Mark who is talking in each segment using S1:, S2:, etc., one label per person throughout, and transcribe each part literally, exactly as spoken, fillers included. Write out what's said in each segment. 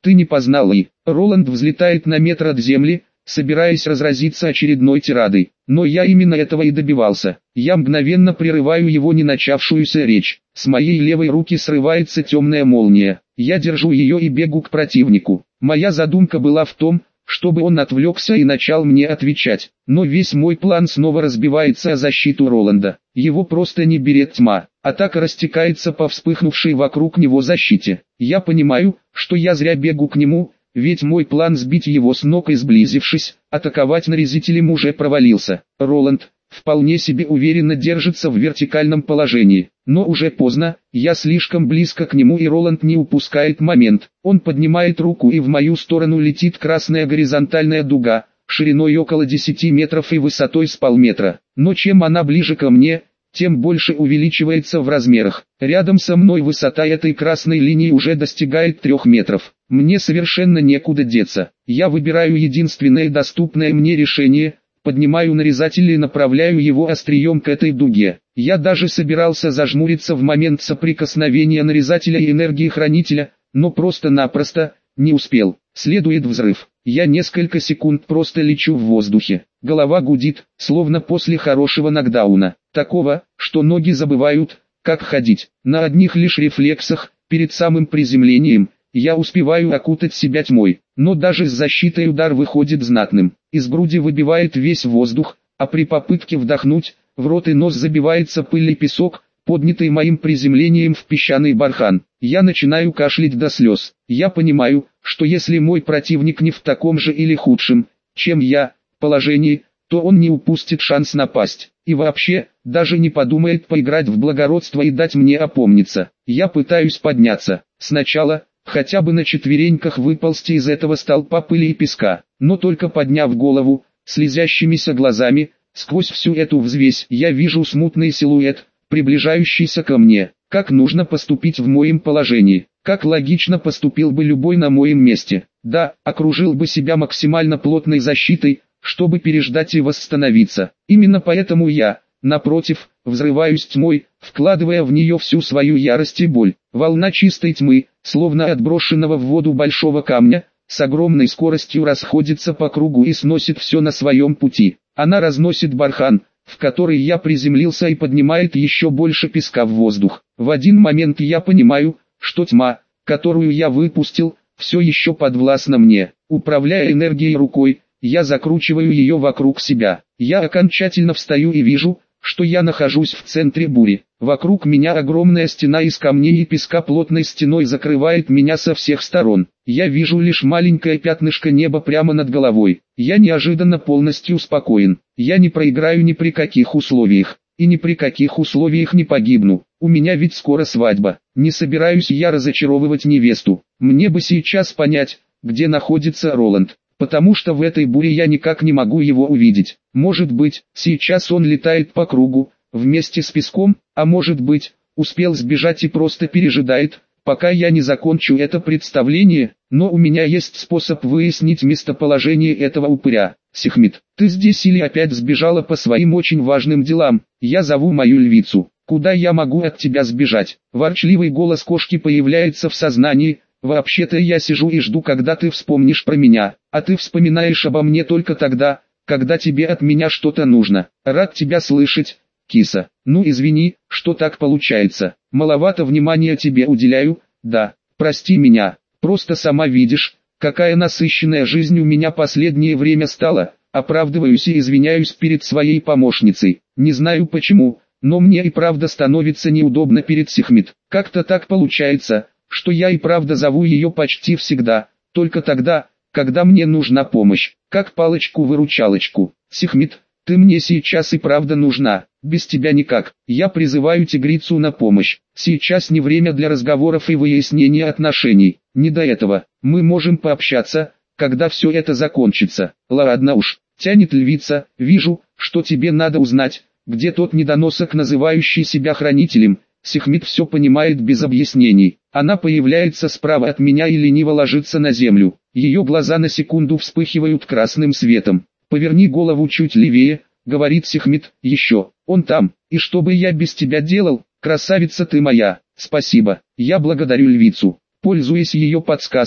S1: Ты не познал и... Роланд взлетает на метр от земли, собираясь разразиться очередной тирадой. Но я именно этого и добивался. Я мгновенно прерываю его не начавшуюся речь. С моей левой руки срывается темная молния. Я держу ее и бегу к противнику. Моя задумка была в том, чтобы он отвлекся и начал мне отвечать. Но весь мой план снова разбивается о защиту Роланда. Его просто не берет тьма. Атака растекается по вспыхнувшей вокруг него защите. Я понимаю, что я зря бегу к нему, ведь мой план сбить его с ног и сблизившись, атаковать нарезителем уже провалился. Роланд вполне себе уверенно держится в вертикальном положении. Но уже поздно, я слишком близко к нему и Роланд не упускает момент. Он поднимает руку и в мою сторону летит красная горизонтальная дуга, шириной около десяти метров и высотой с полметра. Но чем она ближе ко мне, тем больше увеличивается в размерах. Рядом со мной высота этой красной линии уже достигает трех метров. Мне совершенно некуда деться. Я выбираю единственное доступное мне решение, поднимаю нарезатель и направляю его острием к этой дуге. Я даже собирался зажмуриться в момент соприкосновения нарезателя и энергии хранителя, но просто-напросто не успел. Следует взрыв. Я несколько секунд просто лечу в воздухе. Голова гудит, словно после хорошего нокдауна. Такого, что ноги забывают, как ходить. На одних лишь рефлексах, перед самым приземлением, я успеваю окутать себя тьмой. Но даже с защитой удар выходит знатным. Из груди выбивает весь воздух, а при попытке вдохнуть, в рот и нос забивается пыль и песок, поднятый моим приземлением в песчаный бархан. Я начинаю кашлять до слез. Я понимаю, что если мой противник не в таком же или худшем, чем я, положении, то он не упустит шанс напасть. И вообще, даже не подумает поиграть в благородство и дать мне опомниться. Я пытаюсь подняться. Сначала, хотя бы на четвереньках выползти из этого столпа пыли и песка. Но только подняв голову, слезящимися глазами, сквозь всю эту взвесь я вижу смутный силуэт, приближающийся ко мне. Как нужно поступить в моем положении? Как логично поступил бы любой на моем месте? Да, окружил бы себя максимально плотной защитой, чтобы переждать и восстановиться. Именно поэтому я, напротив, взрываюсь тьмой, вкладывая в нее всю свою ярость и боль. Волна чистой тьмы, словно отброшенного в воду большого камня, с огромной скоростью расходится по кругу и сносит все на своем пути. Она разносит бархан, в который я приземлился, и поднимает еще больше песка в воздух. В один момент я понимаю, что тьма, которую я выпустил, все еще подвластна мне. Управляя энергией рукой, я закручиваю ее вокруг себя. Я окончательно встаю и вижу, что я нахожусь в центре бури. Вокруг меня огромная стена из камней и песка плотной стеной закрывает меня со всех сторон. Я вижу лишь маленькое пятнышко неба прямо над головой. Я неожиданно полностью спокоен. Я не проиграю ни при каких условиях. И ни при каких условиях не погибну. У меня ведь скоро свадьба. Не собираюсь я разочаровывать невесту. Мне бы сейчас понять, где находится Роланд. Потому что в этой буре я никак не могу его увидеть. Может быть, сейчас он летает по кругу, вместе с песком, а может быть, успел сбежать и просто пережидает, пока я не закончу это представление, но у меня есть способ выяснить местоположение этого упыря. Сихмит, ты здесь или опять сбежала по своим очень важным делам? Я зову мою львицу. Куда я могу от тебя сбежать? Ворчливый голос кошки появляется в сознании. Вообще-то я сижу и жду, когда ты вспомнишь про меня, а ты вспоминаешь обо мне только тогда, когда тебе от меня что-то нужно. Рад тебя слышать, киса. Ну извини, что так получается. Маловато внимания тебе уделяю, да, прости меня. Просто сама видишь, какая насыщенная жизнь у меня последнее время стала. Оправдываюсь и извиняюсь перед своей помощницей. Не знаю почему, но мне и правда становится неудобно перед Сихмит. Как-то так получается, что я и правда зову ее почти всегда, только тогда, когда мне нужна помощь, как палочку-выручалочку. Сихмит, ты мне сейчас и правда нужна, без тебя никак. Я призываю тигрицу на помощь. Сейчас не время для разговоров и выяснения отношений, не до этого. Мы можем пообщаться, когда все это закончится. Ладно уж, тянет львица, вижу, что тебе надо узнать, где тот недоносок, называющий себя хранителем. Сихмит все понимает без объяснений. Она появляется справа от меня и лениво ложится на землю. Ее глаза на секунду вспыхивают красным светом. «Поверни голову чуть левее», — говорит Сихмит, — «еще, он там, и что бы я без тебя делал, красавица ты моя». «Спасибо, я благодарю львицу». Пользуясь ее подсказкой,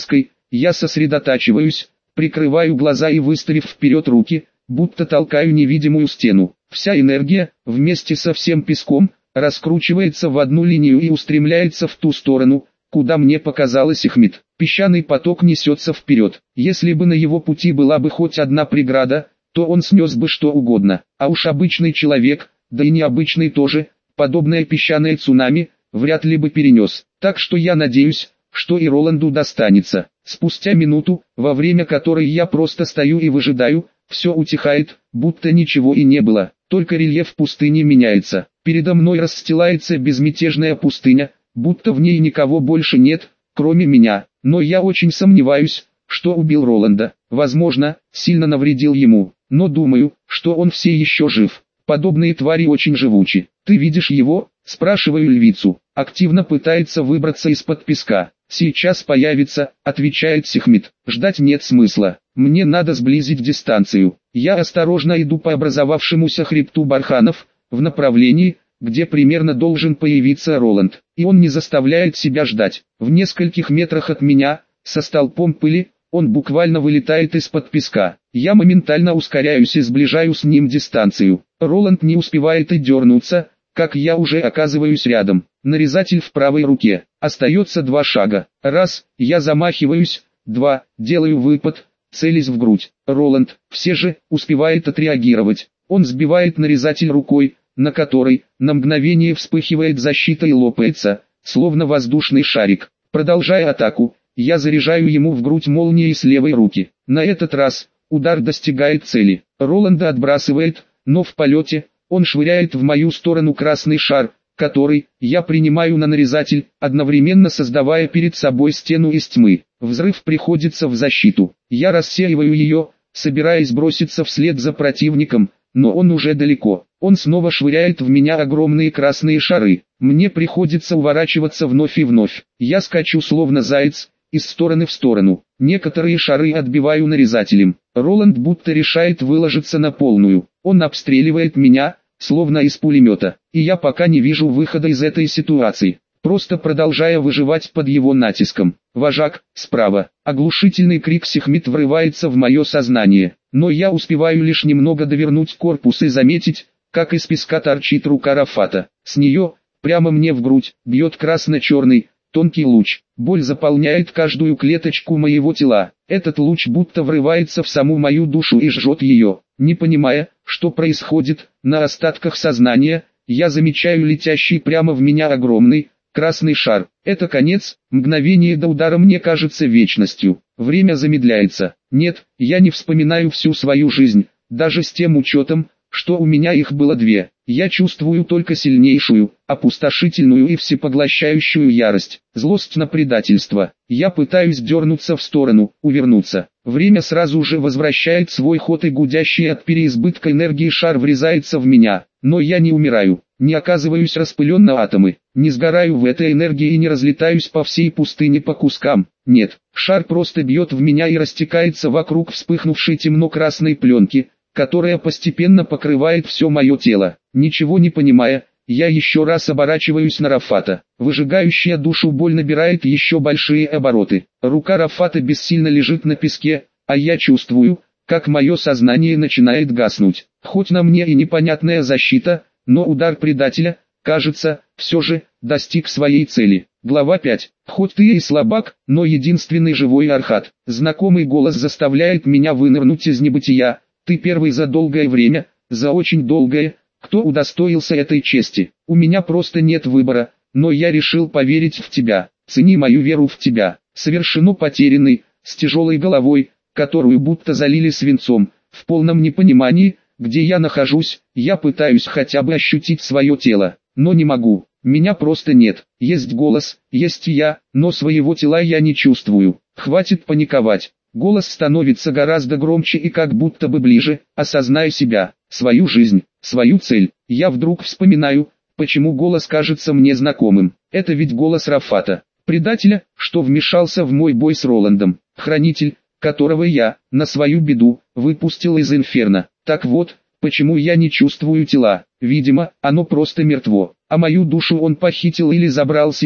S1: Я сосредотачиваюсь, прикрываю глаза и, выставив вперед руки, будто толкаю невидимую стену. Вся энергия, вместе со всем песком, раскручивается в одну линию и устремляется в ту сторону, куда мне показалось Ахмед. Песчаный поток несется вперед. Если бы на его пути была бы хоть одна преграда, то он снес бы что угодно. А уж обычный человек, да и необычный тоже, подобное песчаное цунами, вряд ли бы перенес. Так что я надеюсь, что и Роланду достанется. Спустя минуту, во время которой я просто стою и выжидаю, все утихает, будто ничего и не было. Только рельеф пустыни меняется. Передо мной расстилается безмятежная пустыня, будто в ней никого больше нет, кроме меня. Но я очень сомневаюсь, что убил Роланда. Возможно, сильно навредил ему, но думаю, что он все еще жив. Подобные твари очень живучи. «Ты видишь его?» – спрашиваю львицу. Активно пытается выбраться из-под песка. «Сейчас появится», – отвечает Сехмет. «Ждать нет смысла. Мне надо сблизить дистанцию». Я осторожно иду по образовавшемуся хребту барханов, в направлении, где примерно должен появиться Роланд. И он не заставляет себя ждать. В нескольких метрах от меня, со столпом пыли, он буквально вылетает из-под песка. Я моментально ускоряюсь и сближаю с ним дистанцию. Роланд не успевает и дернуться, как я уже оказываюсь рядом. Нарезатель в правой руке. Остается два шага. Раз, я замахиваюсь. Два, делаю выпад, целясь в грудь. Роланд, все же, успевает отреагировать. Он сбивает нарезатель рукой, на которой, на мгновение вспыхивает защита и лопается, словно воздушный шарик. Продолжая атаку, я заряжаю ему в грудь молнией с левой руки. На этот раз, удар достигает цели. Роланда отбрасывает, но в полете, он швыряет в мою сторону красный шар, который, я принимаю на нарезатель, одновременно создавая перед собой стену из тьмы. Взрыв приходится в защиту. Я рассеиваю ее, собираясь броситься вслед за противником, но он уже далеко. Он снова швыряет в меня огромные красные шары. Мне приходится уворачиваться вновь и вновь. Я скачу словно заяц, из стороны в сторону. Некоторые шары отбиваю нарезателем. Роланд будто решает выложиться на полную. Он обстреливает меня, словно из пулемета. И я пока не вижу выхода из этой ситуации, просто продолжая выживать под его натиском. «Вожак!» Справа. Оглушительный крик Сехмет врывается в мое сознание. Но я успеваю лишь немного довернуть корпус и заметить, как из песка торчит рука Рафата. С нее, прямо мне в грудь, бьет красно-черный, тонкий луч. Боль заполняет каждую клеточку моего тела. Этот луч будто врывается в саму мою душу и жжет ее. Не понимая, что происходит, на остатках сознания, я замечаю летящий прямо в меня огромный, красный шар. Это конец, мгновение до удара мне кажется вечностью. Время замедляется. Нет, я не вспоминаю всю свою жизнь, даже с тем учетом, что у меня их было две. Я чувствую только сильнейшую, опустошительную и всепоглощающую ярость, злость на предательство. Я пытаюсь дернуться в сторону, увернуться. Время сразу же возвращает свой ход, и гудящий от переизбытка энергии шар врезается в меня. Но я не умираю, не оказываюсь распылен на атомы, не сгораю в этой энергии и не разлетаюсь по всей пустыне по кускам. Нет, шар просто бьет в меня и растекается вокруг вспыхнувшей темно-красной пленки, которая постепенно покрывает все мое тело. Ничего не понимая, я еще раз оборачиваюсь на Рафата. Выжигающая душу боль набирает еще большие обороты. Рука Рафата бессильно лежит на песке, а я чувствую, как мое сознание начинает гаснуть. Хоть на мне и непонятная защита, но удар предателя, кажется, все же, достиг своей цели. Глава пять. Хоть ты и слабак, но единственный живой Архат. Знакомый голос заставляет меня вынырнуть из небытия. Ты первый за долгое время, за очень долгое, кто удостоился этой чести. У меня просто нет выбора, но я решил поверить в тебя. Цени мою веру в тебя. Совершенно потерянный, с тяжелой головой, которую будто залили свинцом, в полном непонимании, где я нахожусь, я пытаюсь хотя бы ощутить свое тело, но не могу. Меня просто нет. Есть голос, есть я, но своего тела я не чувствую. Хватит паниковать. Голос становится гораздо громче и как будто бы ближе. Осознай себя, свою жизнь, свою цель. Я вдруг вспоминаю, почему голос кажется мне знакомым. Это ведь голос Рафата, предателя, что вмешался в мой бой с Роландом. Хранитель, которого я, на свою беду, выпустил из инферно. Так вот, почему я не чувствую тела. Видимо, оно просто мертво, а мою душу он похитил или забрал себе,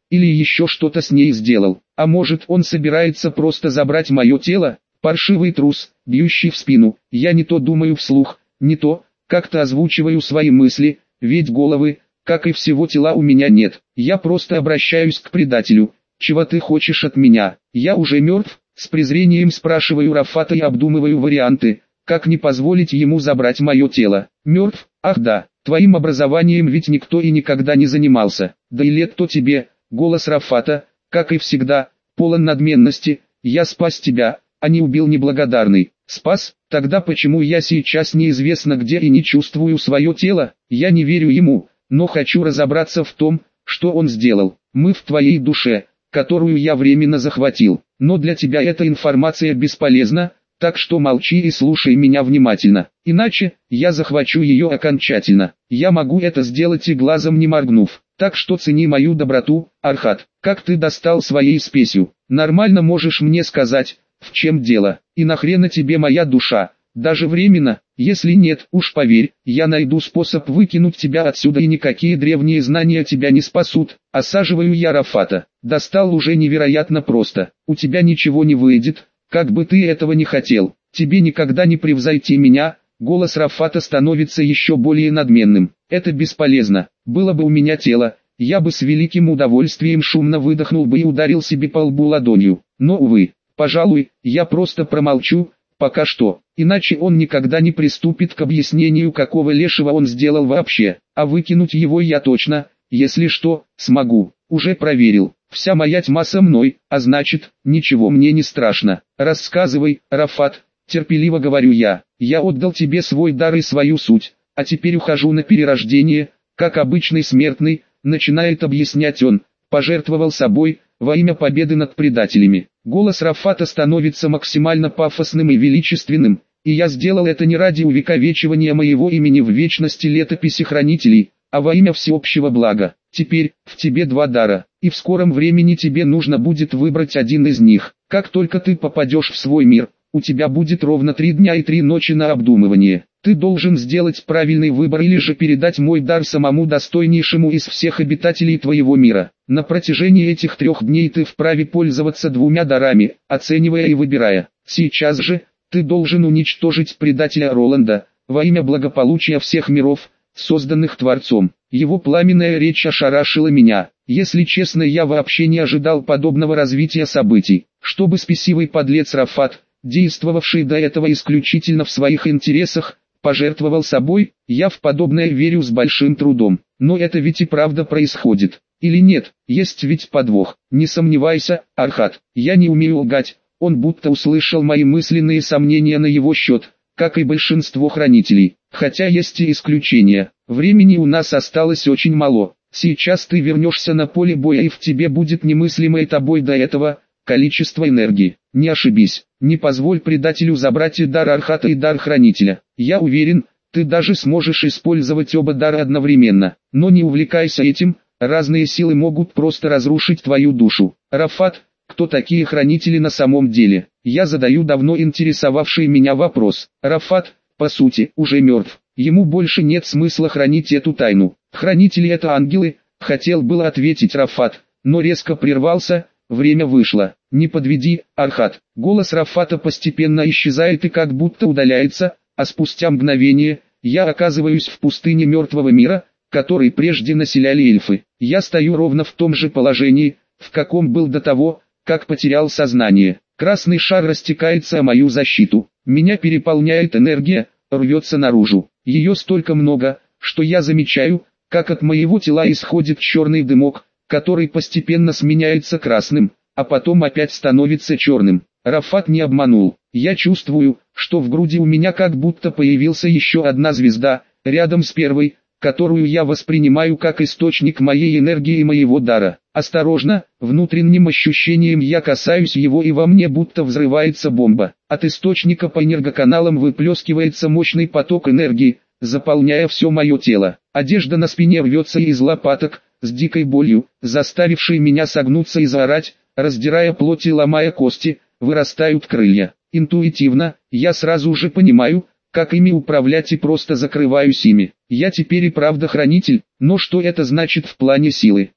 S1: или еще что-то с ней сделал. А может, он собирается просто забрать мое тело? Паршивый трус, бьющий в спину. Я не то думаю вслух, не то, как-то озвучиваю свои мысли, ведь головы, как и всего тела у меня нет. Я просто обращаюсь к предателю. Чего ты хочешь от меня? Я уже мертв? С презрением спрашиваю Рафата и обдумываю варианты, как не позволить ему забрать мое тело. Мертв? Ах да, твоим образованием ведь никто и никогда не занимался. Да и лет то тебе. Голос Рафата, как и всегда, полон надменности. Я спас тебя, а не убил неблагодарный. Спас? Тогда почему я сейчас неизвестно где и не чувствую свое тело? Я не верю ему, но хочу разобраться в том, что он сделал. Мы в твоей душе, которую я временно захватил. Но для тебя эта информация бесполезна, так что молчи и слушай меня внимательно. Иначе, я захвачу ее окончательно. Я могу это сделать и глазом не моргнув. Так что цени мою доброту, Архат. Как ты достал своей спесью? Нормально можешь мне сказать, в чем дело? И нахрена тебе моя душа? Даже временно? Если нет, уж поверь, я найду способ выкинуть тебя отсюда и никакие древние знания тебя не спасут. Осаживаю я Рафата. Достал уже невероятно просто. У тебя ничего не выйдет, как бы ты этого не хотел. Тебе никогда не превзойти меня. Голос Рафата становится еще более надменным. Это бесполезно. Было бы у меня тело, я бы с великим удовольствием шумно выдохнул бы и ударил себе по лбу ладонью. Но увы, пожалуй, я просто промолчу, пока что. Иначе он никогда не приступит к объяснению, какого лешего он сделал вообще. А выкинуть его я точно, если что, смогу. Уже проверил. Вся моя тьма со мной, а значит, ничего мне не страшно. Рассказывай, Рафат, терпеливо говорю я. Я отдал тебе свой дар и свою суть, а теперь ухожу на перерождение, как обычный смертный, начинает объяснять он. Пожертвовал собой, во имя победы над предателями. Голос Рафата становится максимально пафосным и величественным, и я сделал это не ради увековечивания моего имени в вечности летописи хранителей, а во имя всеобщего блага. Теперь, в тебе два дара, и в скором времени тебе нужно будет выбрать один из них. Как только ты попадешь в свой мир, у тебя будет ровно три дня и три ночи на обдумывание. Ты должен сделать правильный выбор или же передать мой дар самому достойнейшему из всех обитателей твоего мира. На протяжении этих трех дней ты вправе пользоваться двумя дарами, оценивая и выбирая. Сейчас же, ты должен уничтожить предателя Роланда, во имя благополучия всех миров, созданных Творцом. Его пламенная речь ошарашила меня. Если честно, я вообще не ожидал подобного развития событий. Чтобы спесивый подлец Рафат, действовавший до этого исключительно в своих интересах, пожертвовал собой, я в подобное верю с большим трудом. Но это ведь и правда происходит. Или нет, есть ведь подвох. Не сомневайся, Архат, я не умею лгать. Он будто услышал мои мысленные сомнения на его счет, как и большинство хранителей. Хотя есть и исключения. Времени у нас осталось очень мало. Сейчас ты вернешься на поле боя и в тебе будет немыслимое тобой до этого количество энергии. Не ошибись, не позволь предателю забрать и дар Архата, и дар Хранителя. Я уверен, ты даже сможешь использовать оба дара одновременно. Но не увлекайся этим, разные силы могут просто разрушить твою душу. Рафат, кто такие Хранители на самом деле? Я задаю давно интересовавший меня вопрос. Рафат, по сути, уже мертв. Ему больше нет смысла хранить эту тайну. Хранители — это ангелы, хотел было ответить Рафат, но резко прервался. Время вышло. Не подведи, Архат. Голос Рафата постепенно исчезает и как будто удаляется, а спустя мгновение, я оказываюсь в пустыне мертвого мира, который прежде населяли эльфы. Я стою ровно в том же положении, в каком был до того, как потерял сознание. Красный шар растекается о мою защиту. Меня переполняет энергия, рвется наружу. Ее столько много, что я замечаю, как от моего тела исходит черный дымок, который постепенно сменяется красным, а потом опять становится черным. Рафат не обманул. Я чувствую, что в груди у меня как будто появился еще одна звезда, рядом с первой, которую я воспринимаю как источник моей энергии и моего дара. Осторожно, внутренним ощущением я касаюсь его, и во мне будто взрывается бомба. От источника по энергоканалам выплескивается мощный поток энергии, заполняя все мое тело. Одежда на спине рвется из лопаток, с дикой болью, заставившей меня согнуться и заорать, раздирая плоть и ломая кости, вырастают крылья. Интуитивно, я сразу же понимаю, как ими управлять, и просто закрываюсь ими. Я теперь и правда хранитель, но что это значит в плане силы?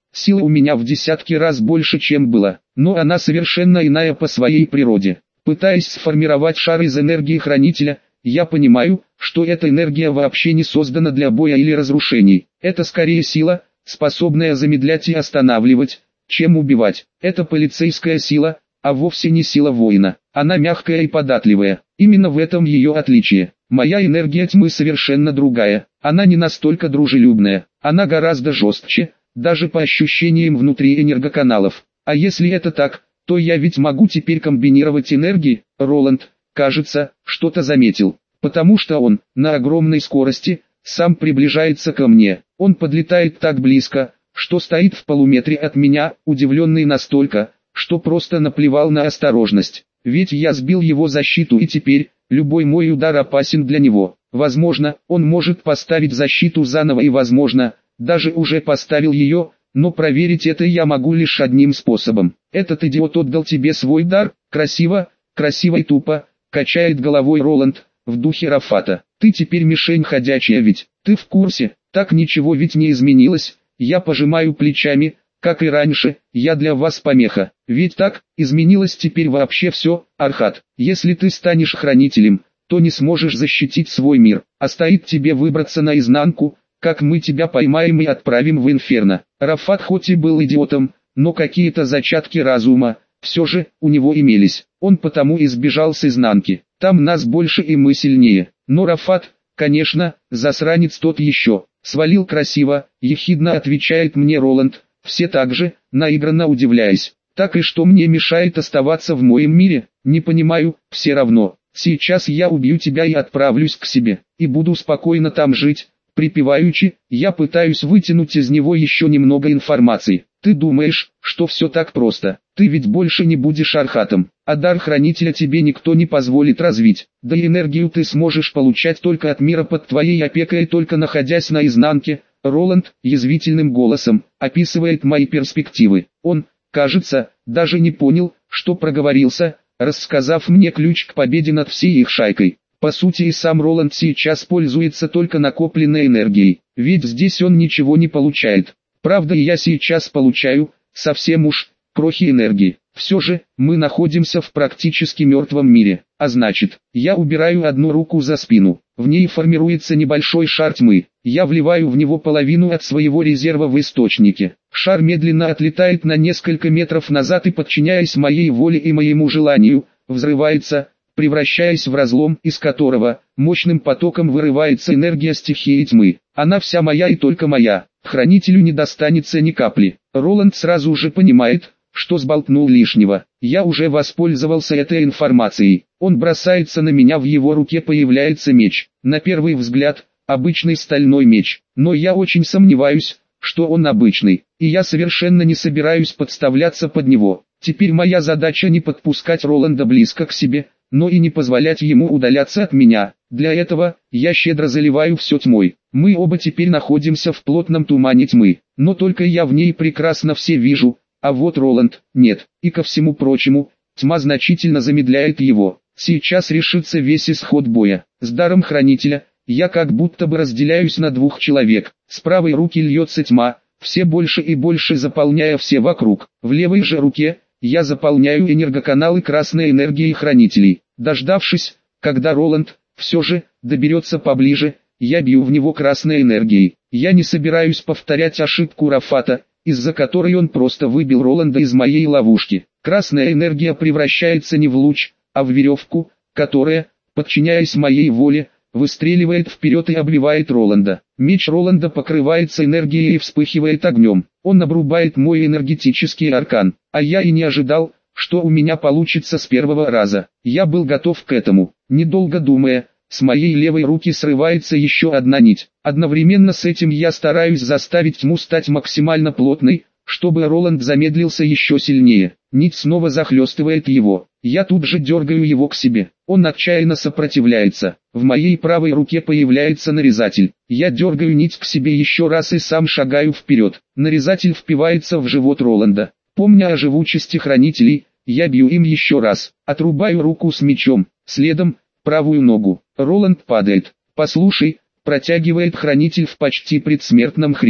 S1: Сила у меня в десятки раз больше, чем было, но она совершенно иная по своей природе. Пытаясь сформировать шар из энергии хранителя, я понимаю, что эта энергия вообще не создана для боя или разрушений. Это скорее сила, способная замедлять и останавливать, чем убивать. Это полицейская сила, а вовсе не сила воина. Она мягкая и податливая. Именно в этом ее отличие. Моя энергия тьмы совершенно другая. Она не настолько дружелюбная. Она гораздо жестче, даже по ощущениям внутри энергоканалов. А если это так, то я ведь могу теперь комбинировать энергии. Роланд, кажется, что-то заметил. Потому что он, на огромной скорости, сам приближается ко мне. Он подлетает так близко, что стоит в полуметре от меня, удивленный настолько, что просто наплевал на осторожность. Ведь я сбил его защиту, и теперь любой мой удар опасен для него. Возможно, он может поставить защиту заново, и возможно, даже уже поставил ее, но проверить это я могу лишь одним способом. Этот идиот отдал тебе свой дар. Красиво, красиво и тупо, качает головой Роланд, в духе Рафата. Ты теперь мишень ходячая ведь, ты в курсе, так ничего ведь не изменилось. Я пожимаю плечами, как и раньше, я для вас помеха. Ведь так, изменилось теперь вообще все. Архат, если ты станешь хранителем, то не сможешь защитить свой мир, а стоит тебе выбраться наизнанку, как мы тебя поймаем и отправим в инферно. Рафат хоть и был идиотом, но какие-то зачатки разума, все же, у него имелись. Он потому и сбежал с изнанки. Там нас больше и мы сильнее. Но Рафат, конечно, засранец тот еще. Свалил красиво, ехидно отвечает мне Роланд, все так же, наигранно удивляясь. Так и что мне мешает оставаться в моем мире? Не понимаю, все равно. Сейчас я убью тебя и отправлюсь к себе, и буду спокойно там жить. Припеваючи, я пытаюсь вытянуть из него еще немного информации. Ты думаешь, что все так просто? Ты ведь больше не будешь Архатом, а дар хранителя тебе никто не позволит развить. Да и энергию ты сможешь получать только от мира под твоей опекой, только находясь на изнанке. Роланд, язвительным голосом, описывает мои перспективы. Он, кажется, даже не понял, что проговорился, рассказав мне ключ к победе над всей их шайкой. По сути, и сам Роланд сейчас пользуется только накопленной энергией, ведь здесь он ничего не получает. Правда, и я сейчас получаю, совсем уж, крохи энергии. Все же, мы находимся в практически мертвом мире, а значит, я убираю одну руку за спину. В ней формируется небольшой шар тьмы. Я вливаю в него половину от своего резерва в источнике. Шар медленно отлетает на несколько метров назад и, подчиняясь моей воле и моему желанию, взрывается, превращаясь в разлом, из которого мощным потоком вырывается энергия стихии тьмы. Она вся моя и только моя. Хранителю не достанется ни капли. Роланд сразу же понимает, что сболтнул лишнего. Я уже воспользовался этой информацией. Он бросается на меня, в его руке появляется меч. На первый взгляд, обычный стальной меч. Но я очень сомневаюсь, что он обычный. И я совершенно не собираюсь подставляться под него. Теперь моя задача не подпускать Роланда близко к себе, но и не позволять ему удаляться от меня. Для этого, я щедро заливаю все тьмой. Мы оба теперь находимся в плотном тумане тьмы, но только я в ней прекрасно все вижу, а вот Роланд, нет. И ко всему прочему, тьма значительно замедляет его. Сейчас решится весь исход боя. С даром хранителя, я как будто бы разделяюсь на двух человек. С правой руки льется тьма, все больше и больше заполняя все вокруг. В левой же руке, я заполняю энергоканалы красной энергией хранителей. Дождавшись, когда Роланд, все же, доберется поближе, я бью в него красной энергией. Я не собираюсь повторять ошибку Рафата, из-за которой он просто выбил Роланда из моей ловушки. Красная энергия превращается не в луч, а в веревку, которая, подчиняясь моей воле, выстреливает вперед и обливает Роланда. Меч Роланда покрывается энергией и вспыхивает огнем. Он обрубает мой энергетический аркан, а я и не ожидал, что у меня получится с первого раза. Я был готов к этому. Недолго думая, с моей левой руки срывается еще одна нить. Одновременно с этим я стараюсь заставить тьму стать максимально плотной, чтобы Роланд замедлился еще сильнее. Нить снова захлестывает его. Я тут же дергаю его к себе. Он отчаянно сопротивляется. В моей правой руке появляется нарезатель. Я дергаю нить к себе еще раз и сам шагаю вперед. Нарезатель впивается в живот Роланда. Помня о живучести хранителей, я бью им еще раз. Отрубаю руку с мечом. Следом, правую ногу. Роланд падает. «Послушай», протягивает хранитель в почти предсмертном хрипе.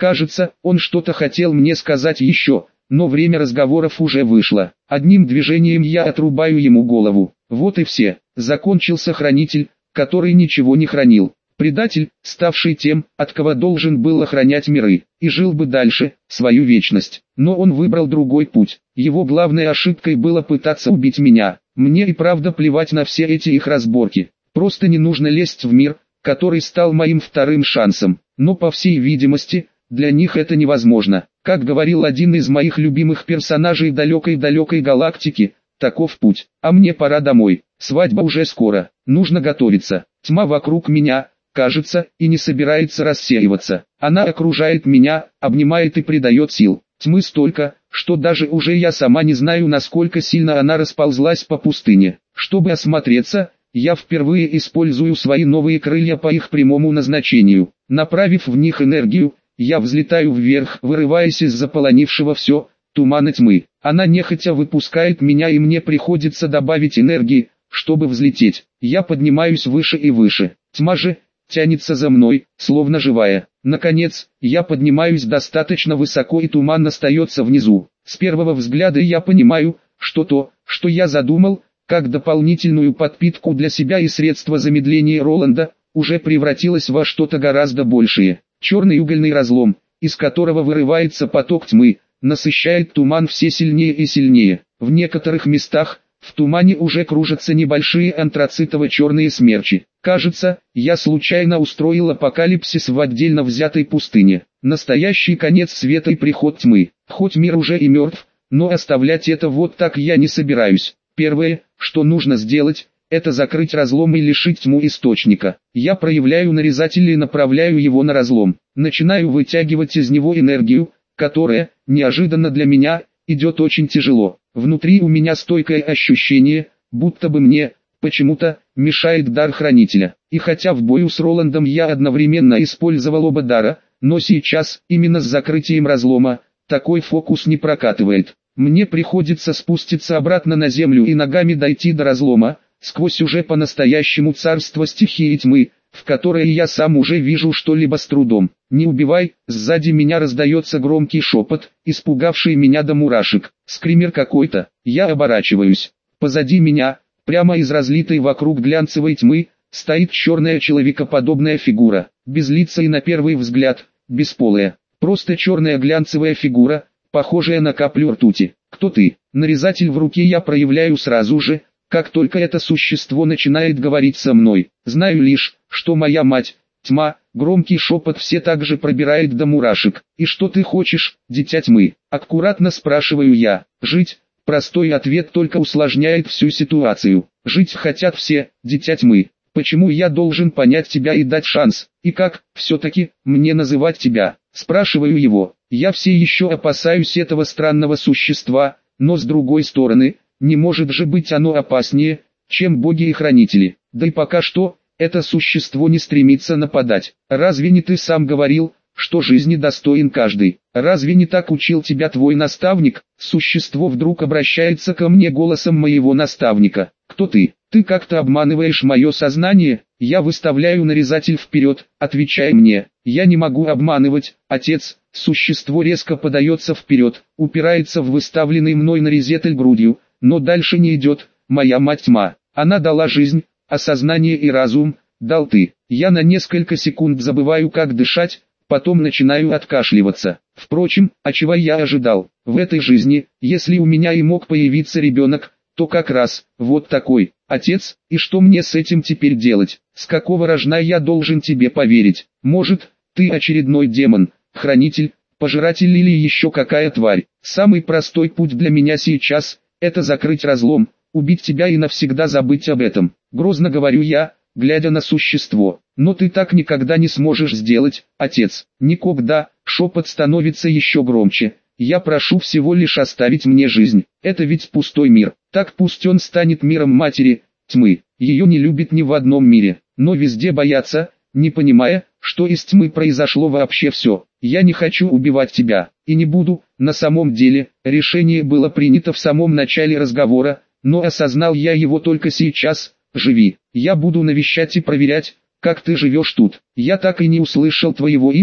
S1: Кажется, он что-то хотел мне сказать еще, но время разговоров уже вышло. Одним движением я отрубаю ему голову. Вот и все. Закончился хранитель, который ничего не хранил. Предатель, ставший тем, от кого должен был охранять миры, и жил бы дальше, свою вечность. Но он выбрал другой путь. Его главной ошибкой было пытаться убить меня. Мне и правда плевать на все эти их разборки. Просто не нужно лезть в мир, который стал моим вторым шансом. Но по всей видимости, для них это невозможно. Как говорил один из моих любимых персонажей далекой-далекой галактики, таков путь. А мне пора домой. Свадьба уже скоро. Нужно готовиться. Тьма вокруг меня, кажется, и не собирается рассеиваться. Она окружает меня, обнимает и придает сил. Тьмы столько, что даже уже я сама не знаю, насколько сильно она расползлась по пустыне. Чтобы осмотреться, я впервые использую свои новые крылья по их прямому назначению. Направив в них энергию, я взлетаю вверх, вырываясь из заполонившего все тумана тьмы. Она нехотя выпускает меня, и мне приходится добавить энергии, чтобы взлететь. Я поднимаюсь выше и выше. Тьма же тянется за мной, словно живая. Наконец, я поднимаюсь достаточно высоко, и туман остается внизу. С первого взгляда я понимаю, что то, что я задумал, как дополнительную подпитку для себя и средство замедления Роланда, уже превратилось во что-то гораздо большее. Черный угольный разлом, из которого вырывается поток тьмы, насыщает туман все сильнее и сильнее. В некоторых местах в тумане уже кружатся небольшие антрацитово-черные смерчи. Кажется, я случайно устроил апокалипсис в отдельно взятой пустыне. Настоящий конец света и приход тьмы. Хоть мир уже и мертв, но оставлять это вот так я не собираюсь. Первое, что нужно сделать, это закрыть разлом и лишить тьму источника. Я проявляю нарезатель и направляю его на разлом. Начинаю вытягивать из него энергию, которая, неожиданно для меня, идет очень тяжело. Внутри у меня стойкое ощущение, будто бы мне, почему-то, мешает дар хранителя. И хотя в бою с Роландом я одновременно использовал оба дара, но сейчас, именно с закрытием разлома, такой фокус не прокатывает. Мне приходится спуститься обратно на землю и ногами дойти до разлома, сквозь уже по-настоящему царство стихии тьмы, в которое я сам уже вижу что-либо с трудом. «Не убивай!» Сзади меня раздается громкий шепот, испугавший меня до мурашек. Скример какой-то. Я оборачиваюсь. Позади меня, прямо из разлитой вокруг глянцевой тьмы, стоит черная человекоподобная фигура. Без лица и на первый взгляд, бесполая. Просто черная глянцевая фигура, похожая на каплю ртути. «Кто ты?» Нарезатель в руке я проявляю сразу же, как только это существо начинает говорить со мной. Знаю лишь, что моя мать, тьма, громкий шепот все так же пробирает до мурашек. «И что ты хочешь, дитя тьмы?» Аккуратно спрашиваю я. «Жить?» Простой ответ только усложняет всю ситуацию. Жить хотят все, дитя тьмы. Почему я должен понять тебя и дать шанс? И как, все-таки, мне называть тебя? Спрашиваю его. Я все еще опасаюсь этого странного существа, но с другой стороны, не может же быть оно опаснее, чем боги и хранители. Да и пока что, это существо не стремится нападать. Разве не ты сам говорил, что жизни достоин каждый? Разве не так учил тебя твой наставник? Существо вдруг обращается ко мне голосом моего наставника. Кто ты? Ты как-то обманываешь мое сознание. Я выставляю нарезатель вперед, отвечай мне. Я не могу обманывать, отец. Существо резко подается вперед, упирается в выставленный мной нарезатель грудью, но дальше не идет. Моя мать тьма. Она дала жизнь, а сознание и разум дал ты. Я на несколько секунд забываю, как дышать, потом начинаю откашливаться. Впрочем, а чего я ожидал? В этой жизни, если у меня и мог появиться ребенок, то как раз, вот такой, отец, и что мне с этим теперь делать? С какого рожна я должен тебе поверить? Может, ты очередной демон, хранитель, пожиратель или еще какая тварь? Самый простой путь для меня сейчас, это закрыть разлом, убить тебя и навсегда забыть об этом. Грозно говорю я, глядя на существо. Но ты так никогда не сможешь сделать, отец. Никогда. Шепот становится еще громче. Я прошу всего лишь оставить мне жизнь. Это ведь пустой мир. Так пусть он станет миром матери, тьмы. Ее не любят ни в одном мире, но везде боятся, не понимая, что из тьмы произошло вообще все. Я не хочу убивать тебя, и не буду. На самом деле, решение было принято в самом начале разговора, но осознал я его только сейчас. Живи. Я буду навещать и проверять, как ты живешь тут. Я так и не услышал твоего имени.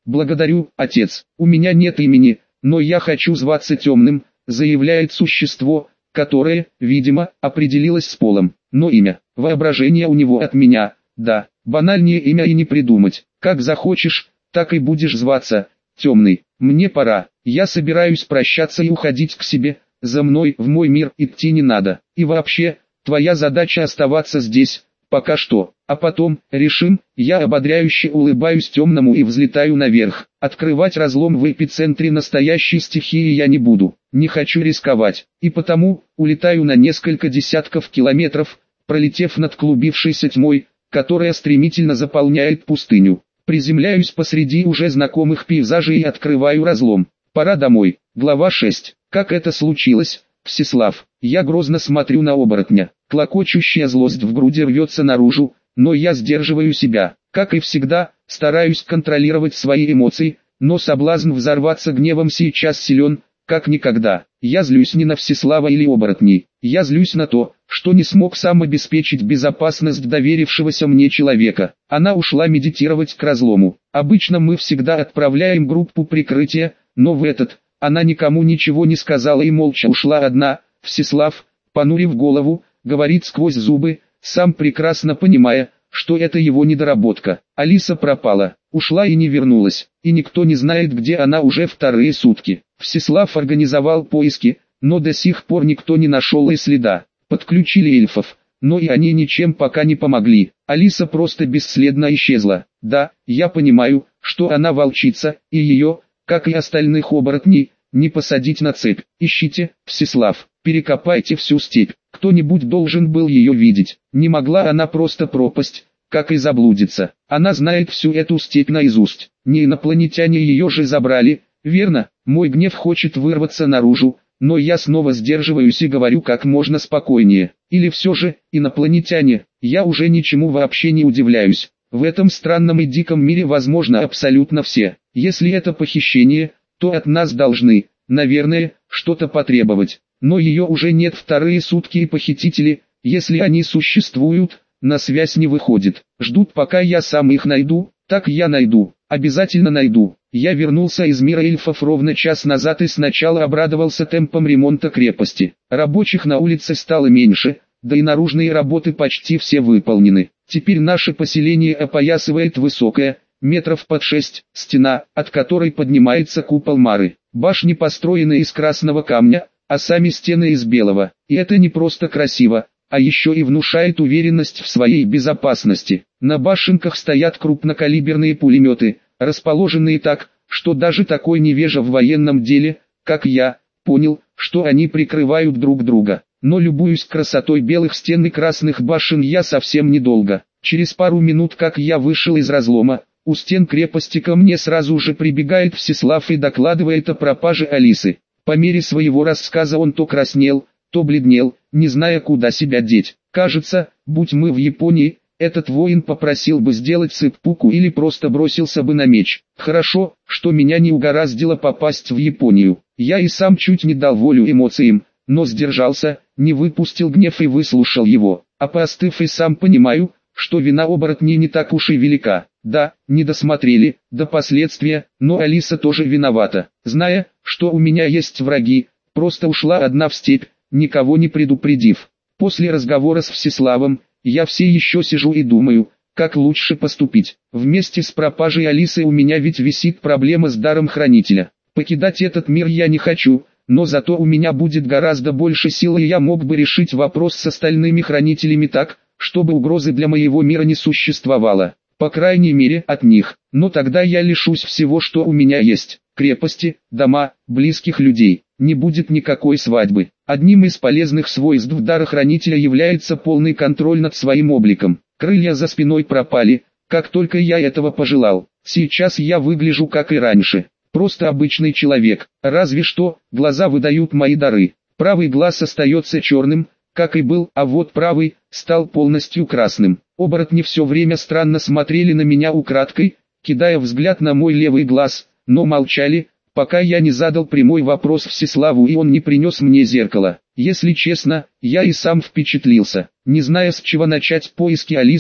S1: Благодарю, отец. У меня нет имени, но я хочу зваться Темным, заявляет существо, которое, видимо, определилось с полом. Но имя, воображение у него от меня, да, банальнее имя и не придумать. Как захочешь, так и будешь зваться, Темный. Мне пора, я собираюсь прощаться и уходить к себе, за мной в мой мир идти не надо. И вообще, твоя задача оставаться здесь, пока что, а потом, решим. Я ободряюще улыбаюсь Темному и взлетаю наверх. Открывать разлом в эпицентре настоящей стихии я не буду, не хочу рисковать, и потому, улетаю на несколько десятков километров, пролетев над клубившейся тьмой, которая стремительно заполняет пустыню. Приземляюсь посреди уже знакомых пейзажей и открываю разлом. Пора домой. Глава шесть. Как это случилось, Всеслав? Я грозно смотрю на оборотня. Клокочущая злость в груди рвется наружу, но я сдерживаю себя. Как и всегда, стараюсь контролировать свои эмоции, но соблазн взорваться гневом сейчас силен, как никогда. Я злюсь не на Всеслава или оборотней. Я злюсь на то, что не смог сам обеспечить безопасность доверившегося мне человека. Она ушла медитировать к разлому. Обычно мы всегда отправляем группу прикрытия, но в этот, она никому ничего не сказала и молча ушла одна. Всеслав, понурив голову, говорит сквозь зубы, сам прекрасно понимая, что это его недоработка. Алиса пропала, ушла и не вернулась, и никто не знает, где она уже вторые сутки. Всеслав организовал поиски, но до сих пор никто не нашел и следа. Подключили эльфов, но и они ничем пока не помогли. Алиса просто бесследно исчезла. Да, я понимаю, что она волчица, и ее, как и остальных оборотней, не посадить на цепь. Ищите, Всеслав, перекопайте всю степь. Кто-нибудь должен был ее видеть. Не могла она просто пропасть, как и заблудиться. Она знает всю эту степь наизусть. Не инопланетяне ее же забрали, верно? Мой гнев хочет вырваться наружу, но я снова сдерживаюсь и говорю как можно спокойнее. Или все же, инопланетяне, я уже ничему вообще не удивляюсь. В этом странном и диком мире возможно абсолютно все. Если это похищение, то от нас должны, наверное, что-то потребовать. Но ее уже нет вторые сутки и похитители, если они существуют, на связь не выходит. Ждут пока я сам их найду, так я найду, обязательно найду. Я вернулся из мира эльфов ровно час назад и сначала обрадовался темпом ремонта крепости. Рабочих на улице стало меньше, да и наружные работы почти все выполнены. Теперь наше поселение опоясывает высокая, метров под шесть, стена, от которой поднимается купол Мары. Башни построены из красного камня, а сами стены из белого. И это не просто красиво, а еще и внушает уверенность в своей безопасности. На башенках стоят крупнокалиберные пулеметы, расположенные так, что даже такой невежа в военном деле, как я, понял, что они прикрывают друг друга. Но любуюсь красотой белых стен и красных башен я совсем недолго. Через пару минут, как я вышел из разлома, у стен крепости ко мне сразу же прибегает Всеслав и докладывает о пропаже Алисы. По мере своего рассказа он то краснел, то бледнел, не зная куда себя деть. Кажется, будь мы в Японии, этот воин попросил бы сделать сыппуку или просто бросился бы на меч. Хорошо, что меня не угораздило попасть в Японию. Я и сам чуть не дал волю эмоциям, но сдержался, не выпустил гнев и выслушал его. А поостыв и сам понимаю, что вина оборотней не так уж и велика. Да, не досмотрели, до последствия, но Алиса тоже виновата. Зная, что у меня есть враги, просто ушла одна в степь, никого не предупредив. После разговора с Всеславом, я все еще сижу и думаю, как лучше поступить. Вместе с пропажей Алисы у меня ведь висит проблема с даром хранителя. Покидать этот мир я не хочу, но зато у меня будет гораздо больше сил и я мог бы решить вопрос с остальными хранителями так, чтобы угрозы для моего мира не существовало. По крайней мере от них. Но тогда я лишусь всего, что у меня есть. Крепости, дома, близких людей. Не будет никакой свадьбы. Одним из полезных свойств дара хранителя является полный контроль над своим обликом. Крылья за спиной пропали, как только я этого пожелал. Сейчас я выгляжу как и раньше. Просто обычный человек. Разве что, глаза выдают мои дары. Правый глаз остается черным, как и был, а вот правый, стал полностью красным. Оборотни все время странно смотрели на меня украдкой, кидая взгляд на мой левый глаз, но молчали, пока я не задал прямой вопрос Всеславу и он не принес мне зеркало. Если честно, я и сам впечатлился. Не зная с чего начать поиски Алисы,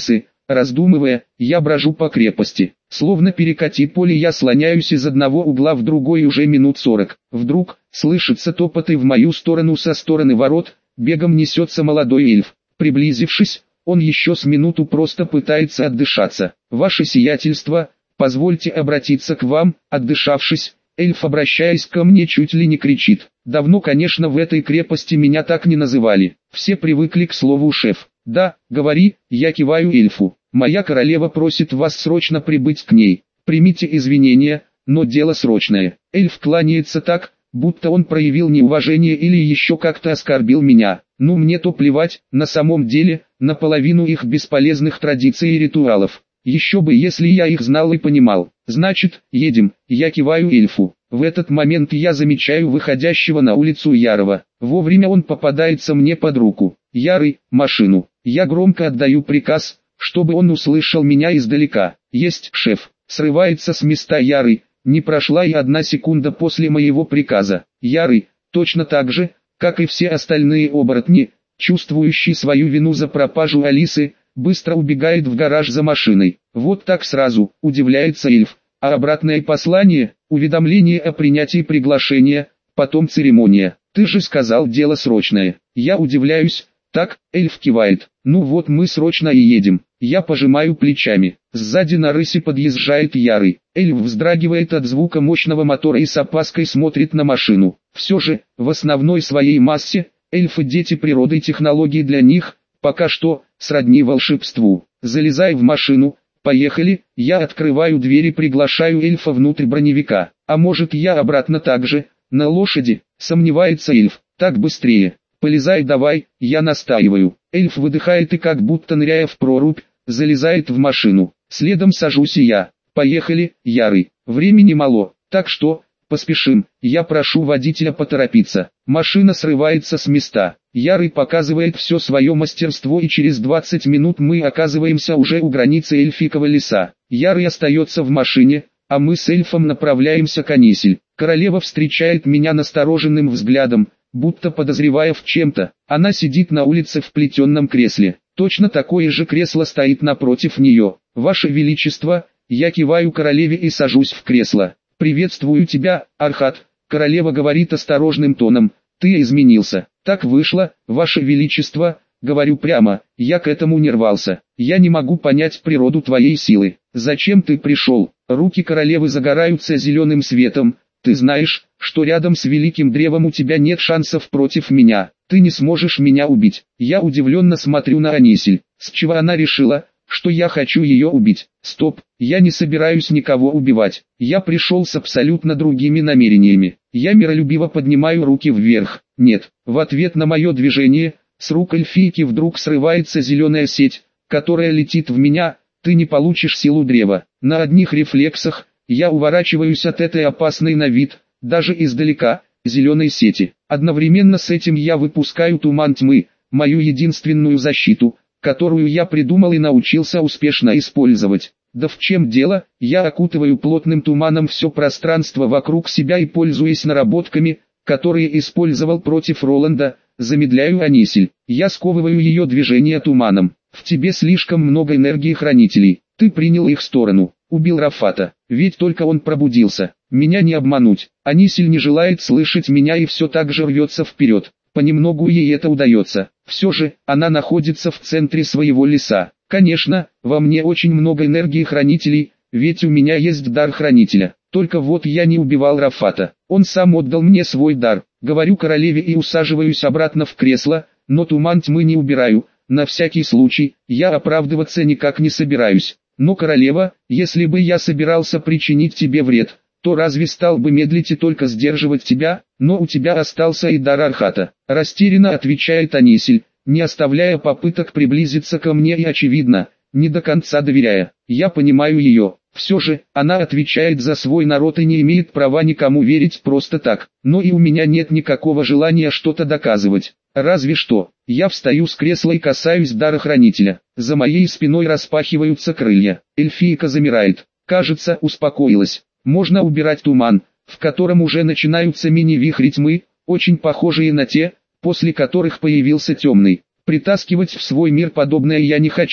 S1: Раздумывая, я брожу по крепости. Словно перекати поле, я слоняюсь из одного угла в другой уже минут сорок. Вдруг, слышится топот, и в мою сторону со стороны ворот, бегом несется молодой эльф. Приблизившись, он еще с минуту просто пытается отдышаться. «Ваше сиятельство, позвольте обратиться к вам», отдышавшись, эльф, обращаясь ко мне, чуть ли не кричит. Давно, конечно, в этой крепости меня так не называли. Все привыкли к слову «шеф». «Да, говори», я киваю эльфу. «Моя королева просит вас срочно прибыть к ней. Примите извинения, но дело срочное». Эльф кланяется так, будто он проявил неуважение или еще как-то оскорбил меня. Ну, мне-то плевать, на самом деле, наполовину их бесполезных традиций и ритуалов. Еще бы, если я их знал и понимал. «Значит, едем», я киваю эльфу. В этот момент я замечаю выходящего на улицу Ярова. Вовремя он попадается мне под руку. «Ярый, машину». Я громко отдаю приказ, чтобы он услышал меня издалека. «Есть, шеф». Срывается с места Ярый. Не прошла и одна секунда после моего приказа. Ярый, точно так же, как и все остальные оборотни, чувствующий свою вину за пропажу Алисы, быстро убегает в гараж за машиной. «Вот так сразу», удивляется эльф. «А обратное послание, уведомление о принятии приглашения, потом церемония. Ты же сказал, дело срочное». Я удивляюсь. «Так», эльф кивает. «Ну вот мы срочно и едем». Я пожимаю плечами. Сзади на рысе подъезжает Ярый. Эльф вздрагивает от звука мощного мотора и с опаской смотрит на машину. Все же, в основной своей массе, эльфы — дети природы, и технологии для них, пока что, сродни волшебству. «Залезай в машину, поехали». Я открываю дверь и приглашаю эльфа внутрь броневика. «А может, я обратно так же, на лошади?» Сомневается эльф. «Так быстрее». «Полезай давай», я настаиваю. Эльф выдыхает и, как будто ныряя в прорубь, залезает в машину. Следом сажусь и я. «Поехали, Ярый. Времени мало, так что, поспешим». Я прошу водителя поторопиться. Машина срывается с места. Ярый показывает все свое мастерство, и через двадцать минут мы оказываемся уже у границы эльфийского леса. Ярый остается в машине, а мы с эльфом направляемся к Анисель. Королева встречает меня настороженным взглядом, будто подозревая в чем-то. Она сидит на улице в плетеном кресле. Точно такое же кресло стоит напротив нее. «Ваше Величество», я киваю королеве и сажусь в кресло. «Приветствую тебя, Архат», королева говорит осторожным тоном. «Ты изменился». «Так вышло, Ваше Величество», говорю прямо, я к этому не рвался. «Я не могу понять природу твоей силы. Зачем ты пришел?» Руки королевы загораются зеленым светом. «Ты знаешь, что рядом с великим древом у тебя нет шансов против меня. Ты не сможешь меня убить». Я удивленно смотрю на Анисель. С чего она решила, что я хочу ее убить? Стоп, я не собираюсь никого убивать. Я пришел с абсолютно другими намерениями. Я миролюбиво поднимаю руки вверх. Нет, в ответ на мое движение, с рук эльфийки вдруг срывается зеленая сеть, которая летит в меня. «Ты не получишь силу древа». На одних рефлексах я уворачиваюсь от этой опасной на вид, даже издалека, зеленой сети. Одновременно с этим я выпускаю туман тьмы, мою единственную защиту, которую я придумал и научился успешно использовать. Да в чем дело, я окутываю плотным туманом все пространство вокруг себя и, пользуясь наработками, которые использовал против Роланда, замедляю Анисель. Я сковываю ее движение туманом. «В тебе слишком много энергии хранителей, ты принял их сторону». Убил Рафата, ведь только он пробудился. Меня не обмануть. Анисель не желает слышать меня и все так же рвется вперед. Понемногу ей это удается. Все же, она находится в центре своего леса. Конечно, во мне очень много энергии хранителей, ведь у меня есть дар хранителя. Только вот я не убивал Рафата. Он сам отдал мне свой дар. Говорю королеве и усаживаюсь обратно в кресло, но туман тьмы не убираю. На всякий случай, я оправдываться никак не собираюсь. «Но, королева, если бы я собирался причинить тебе вред, то разве стал бы медлить и только сдерживать тебя? Но у тебя остался и дар Архата», растерянно отвечает Анисель, не оставляя попыток приблизиться ко мне и, очевидно, не до конца доверяя. Я понимаю ее. Все же, она отвечает за свой народ и не имеет права никому верить просто так. Но и у меня нет никакого желания что-то доказывать. Разве что, я встаю с кресла и касаюсь дара хранителя. За моей спиной распахиваются крылья. Эльфийка замирает. Кажется, успокоилась. Можно убирать туман, в котором уже начинаются мини-вихри тьмы, очень похожие на те, после которых появился темный. Притаскивать в свой мир подобное я не хочу.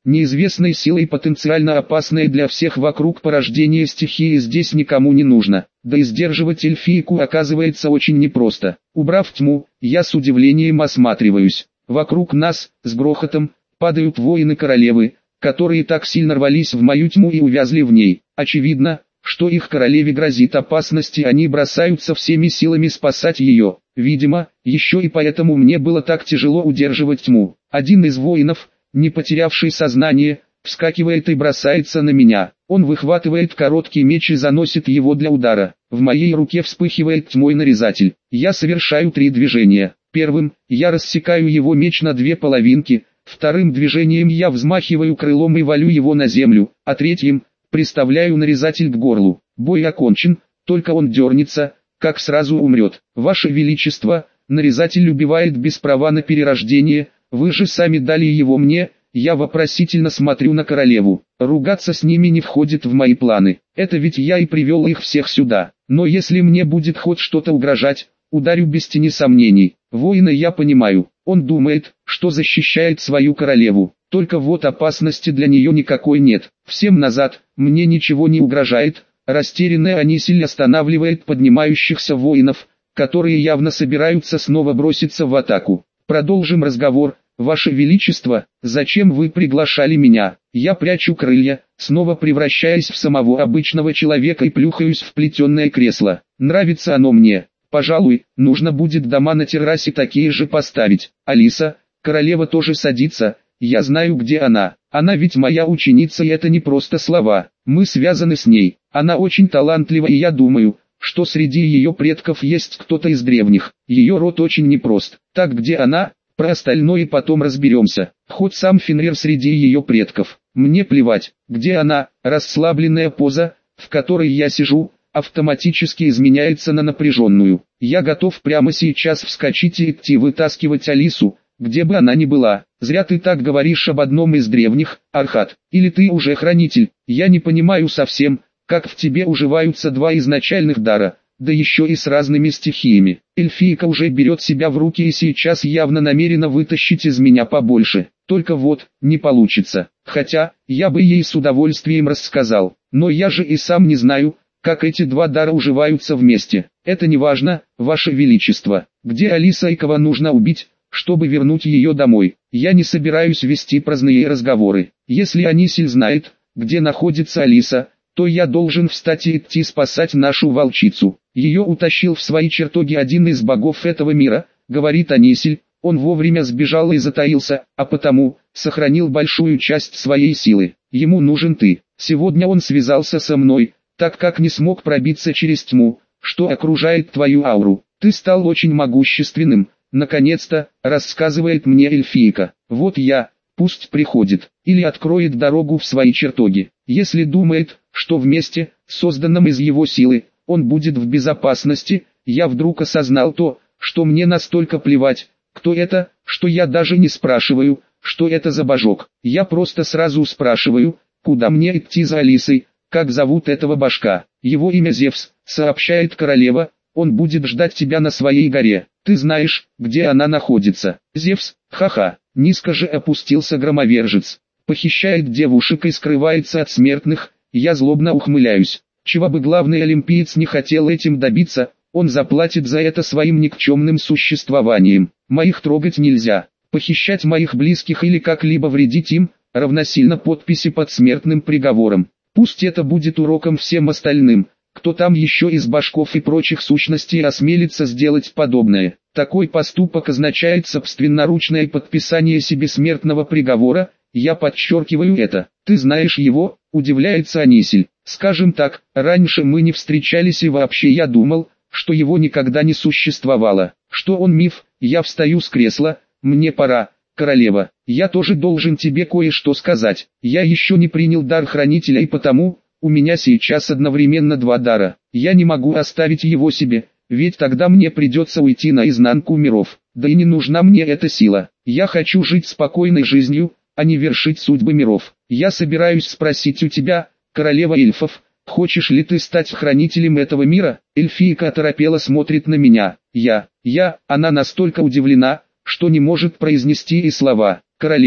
S1: неизвестной силой, потенциально опасной для всех вокруг. Порождение стихии здесь никому не нужно. Да и сдерживать эльфийку оказывается очень непросто. Убрав тьму, я с удивлением осматриваюсь. Вокруг нас, с грохотом, падают воины королевы, которые так сильно рвались в мою тьму и увязли в ней. Очевидно, что их королеве грозит опасность, и они бросаются всеми силами спасать ее. Видимо, еще и поэтому мне было так тяжело удерживать тьму. Один из воинов, не потерявший сознание, вскакивает и бросается на меня. Он выхватывает короткий меч и заносит его для удара. В моей руке вспыхивает тьмой нарезатель. Я совершаю три движения. Первым, я рассекаю его меч на две половинки. Вторым движением я взмахиваю крылом и валю его на землю. А третьим, приставляю нарезатель к горлу. Бой окончен, только он дернется, как сразу умрет. Ваше Величество, нарезатель убивает без права на перерождение, вы же сами дали его мне. Я вопросительно смотрю на королеву. Ругаться с ними не входит в мои планы. Это ведь я и привел их всех сюда. Но если мне будет хоть что-то угрожать, ударю без тени сомнений. Воина я понимаю. Он думает, что защищает свою королеву. Только вот опасности для нее никакой нет. Всем назад, мне ничего не угрожает. Растерянная Анисиль останавливает поднимающихся воинов, которые явно собираются снова броситься в атаку. Продолжим разговор. Ваше Величество, зачем вы приглашали меня? Я прячу крылья, снова превращаясь в самого обычного человека и плюхаюсь в плетеное кресло. Нравится оно мне. Пожалуй, нужно будет дома на террасе такие же поставить. Алиса, королева тоже садится, я знаю, где она. Она ведь моя ученица, и это не просто слова. Мы связаны с ней. Она очень талантлива, и я думаю, что среди ее предков есть кто-то из древних. Ее род очень непрост. Так где она? Про остальное потом разберемся. Хоть сам Фенрир среди ее предков. Мне плевать, где она. Расслабленная поза, в которой я сижу, автоматически изменяется на напряженную. Я готов прямо сейчас вскочить и идти вытаскивать Алису, где бы она ни была. Зря ты так говоришь об одном из древних, Архат. Или ты уже хранитель? Я не понимаю совсем, как в тебе уживаются два изначальных дара. Да еще и с разными стихиями. Эльфийка уже берет себя в руки и сейчас явно намерена вытащить из меня побольше. Только вот, не получится. Хотя, я бы ей с удовольствием рассказал. Но я же и сам не знаю, как эти два дара уживаются вместе. Это не важно, Ваше Величество. Где Алиса и кого нужно убить, чтобы вернуть ее домой? Я не собираюсь вести праздные разговоры. Если Анисиль знает, где находится Алиса, то я должен встать и идти спасать нашу волчицу. Ее утащил в свои чертоги один из богов этого мира, говорит Анисиль. Он вовремя сбежал и затаился, а потому, сохранил большую часть своей силы. Ему нужен ты. Сегодня он связался со мной, так как не смог пробиться через тьму, что окружает твою ауру. Ты стал очень могущественным, наконец-то, рассказывает мне эльфийка. Вот я, пусть приходит, или откроет дорогу в свои чертоги. Если думает, что вместе, созданном из его силы, он будет в безопасности, я вдруг осознал то, что мне настолько плевать, кто это, что я даже не спрашиваю, что это за божок. Я просто сразу спрашиваю, куда мне идти за Алисой, как зовут этого башка. Его имя Зевс, сообщает королева, он будет ждать тебя на своей горе. Ты знаешь, где она находится. Зевс, ха-ха, низко же опустился громовержец. Похищает девушек и скрывается от смертных. Я злобно ухмыляюсь. Чего бы главный олимпиец не хотел этим добиться, он заплатит за это своим никчемным существованием. Моих трогать нельзя. Похищать моих близких или как-либо вредить им, равносильно подписи под смертным приговором. Пусть это будет уроком всем остальным, кто там еще из башков и прочих сущностей осмелится сделать подобное. Такой поступок означает собственноручное подписание себе смертного приговора. Я подчеркиваю это. Ты знаешь его, удивляется Анисиль. Скажем так, раньше мы не встречались и вообще я думал, что его никогда не существовало. Что он миф. Я встаю с кресла, мне пора. Королева, я тоже должен тебе кое-что сказать. Я еще не принял дар хранителя и потому, у меня сейчас одновременно два дара. Я не могу оставить его себе, ведь тогда мне придется уйти наизнанку миров. Да и не нужна мне эта сила. Я хочу жить спокойной жизнью, а не вершить судьбы миров. Я собираюсь спросить у тебя, королева эльфов, хочешь ли ты стать хранителем этого мира? Эльфийка оторопела смотрит на меня. Я, я, она настолько удивлена, что не может произнести и слова. Королева,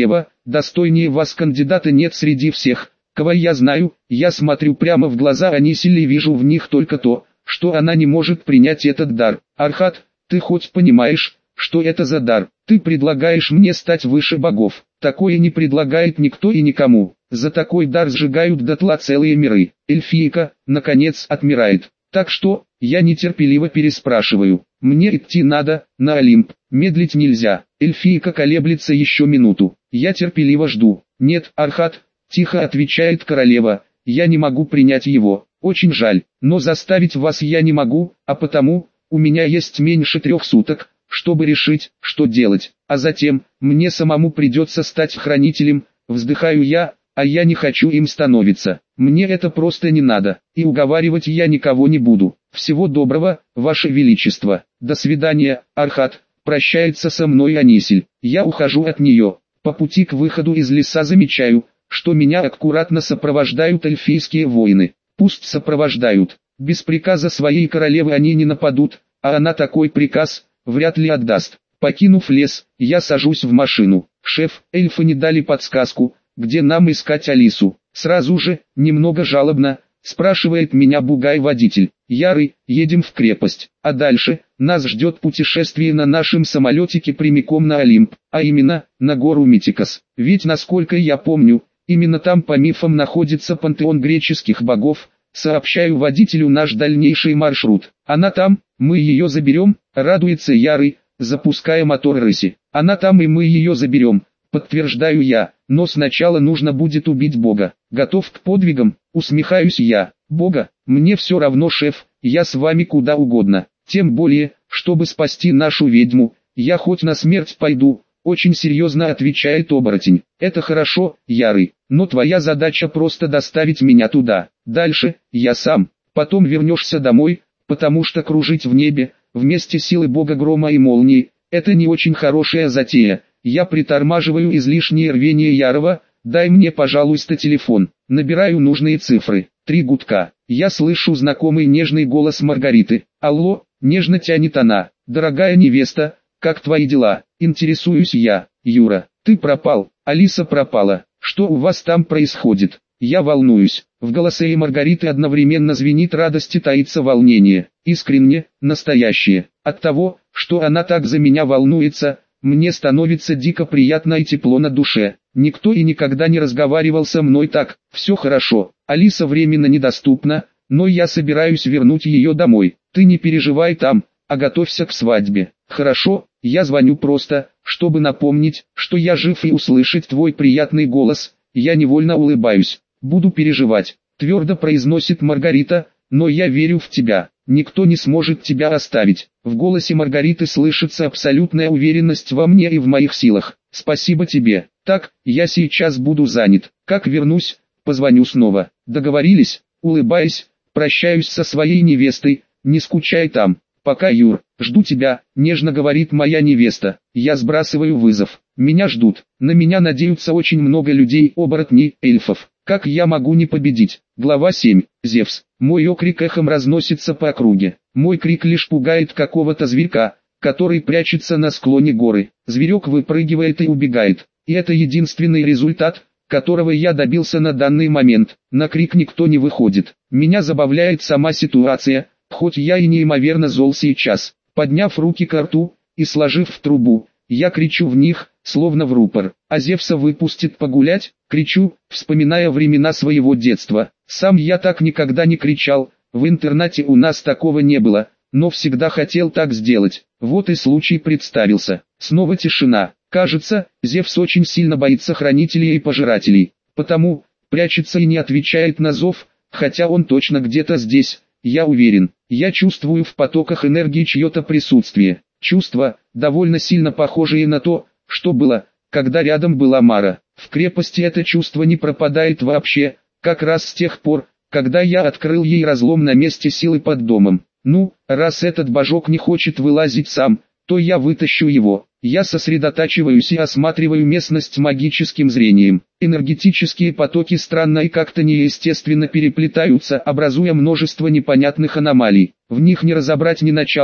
S1: достойнее вас кандидата нет среди всех, кого я знаю. Я смотрю прямо в глаза Анисиле и вижу в них только то, что она не может принять этот дар. Архат, ты хоть понимаешь, что это за дар? Ты предлагаешь мне стать выше богов. Такое не предлагает никто и никому. За такой дар сжигают дотла целые миры. Эльфийка, наконец, отмирает. Так что, я нетерпеливо переспрашиваю. Мне идти надо, на Олимп. Медлить нельзя. Эльфийка колеблется еще минуту. Я терпеливо жду. Нет, Архат, тихо отвечает королева. Я не могу принять его. Очень жаль, но заставить вас я не могу, а потому, у меня есть меньше трех суток, чтобы решить, что делать. А затем, мне самому придется стать хранителем, вздыхаю я, а я не хочу им становиться. Мне это просто не надо, и уговаривать я никого не буду. Всего доброго, Ваше Величество. До свидания, Архат. Прощается со мной Анисиль. Я ухожу от нее. По пути к выходу из леса замечаю, что меня аккуратно сопровождают эльфийские воины. Пусть сопровождают. Без приказа своей королевы они не нападут, а она такой приказ вряд ли отдаст. Покинув лес, я сажусь в машину. Шеф, эльфы не дали подсказку, где нам искать Алису. Сразу же, немного жалобно, спрашивает меня бугай-водитель. Ярый, едем в крепость. А дальше, нас ждет путешествие на нашем самолетике прямиком на Олимп, а именно, на гору Митикос. Ведь насколько я помню, именно там по мифам находится пантеон греческих богов. Сообщаю водителю наш дальнейший маршрут. Она там, мы ее заберем, радуется Ярый, запуская мотор рыси. Она там и мы ее заберем, подтверждаю я, но сначала нужно будет убить Бога. Готов к подвигам, усмехаюсь я. Бога, мне все равно, шеф, я с вами куда угодно. Тем более, чтобы спасти нашу ведьму, я хоть на смерть пойду. Очень серьезно отвечает оборотень. Это хорошо, Ярый, но твоя задача просто доставить меня туда. Дальше, я сам. Потом вернешься домой, потому что кружить в небе, вместе силы бога грома и молнии, это не очень хорошая затея. Я притормаживаю излишнее рвение Ярова. Дай мне, пожалуйста, телефон. Набираю нужные цифры. Три гудка. Я слышу знакомый нежный голос Маргариты. Алло, нежно тянет она. Дорогая невеста, как твои дела? Интересуюсь я. Юра, ты пропал, Алиса пропала. Что у вас там происходит? Я волнуюсь. В голосе Маргариты одновременно звенит радость и таится волнение. Искренне, настоящее. От того, что она так за меня волнуется, мне становится дико приятно и тепло на душе. Никто и никогда не разговаривал со мной так. Все хорошо. Алиса временно недоступна, но я собираюсь вернуть ее домой. Ты не переживай там, а готовься к свадьбе. Хорошо, я звоню просто, чтобы напомнить, что я жив, и услышать твой приятный голос. Я невольно улыбаюсь. Буду переживать, твердо произносит Маргарита, но я верю в тебя. Никто не сможет тебя оставить. В голосе Маргариты слышится абсолютная уверенность во мне и в моих силах. Спасибо тебе. Так, я сейчас буду занят. Как вернусь, позвоню снова. Договорились? Улыбаясь, прощаюсь со своей невестой. Не скучай там. Пока, Юр, жду тебя, нежно говорит моя невеста. Я сбрасываю вызов. Меня ждут. На меня надеются очень много людей, оборотней, эльфов. Как я могу не победить? Глава семь. Зевс. Мой окрик эхом разносится по округе. Мой крик лишь пугает какого-то зверька, который прячется на склоне горы. Зверек выпрыгивает и убегает. И это единственный результат, которого я добился на данный момент. На крик никто не выходит. Меня забавляет сама ситуация, хоть я и неимоверно зол сейчас. Подняв руки к рту и сложив в трубу, я кричу в них, словно в рупор. А Зевса выпустит погулять? Кричу, вспоминая времена своего детства. Сам я так никогда не кричал, в интернате у нас такого не было, но всегда хотел так сделать. Вот и случай представился. Снова тишина. Кажется, Зевс очень сильно боится хранителей и пожирателей, потому прячется и не отвечает на зов, хотя он точно где-то здесь, я уверен. Я чувствую в потоках энергии чье-то присутствие. Чувства, довольно сильно похожие на то, что было, когда рядом была Мара. В крепости это чувство не пропадает вообще, как раз с тех пор, когда я открыл ей разлом на месте силы под домом. Ну, раз этот божок не хочет вылазить сам, то я вытащу его. Я сосредотачиваюсь и осматриваю местность магическим зрением. Энергетические потоки странно и как-то неестественно переплетаются, образуя множество непонятных аномалий. В них не разобрать ни начала,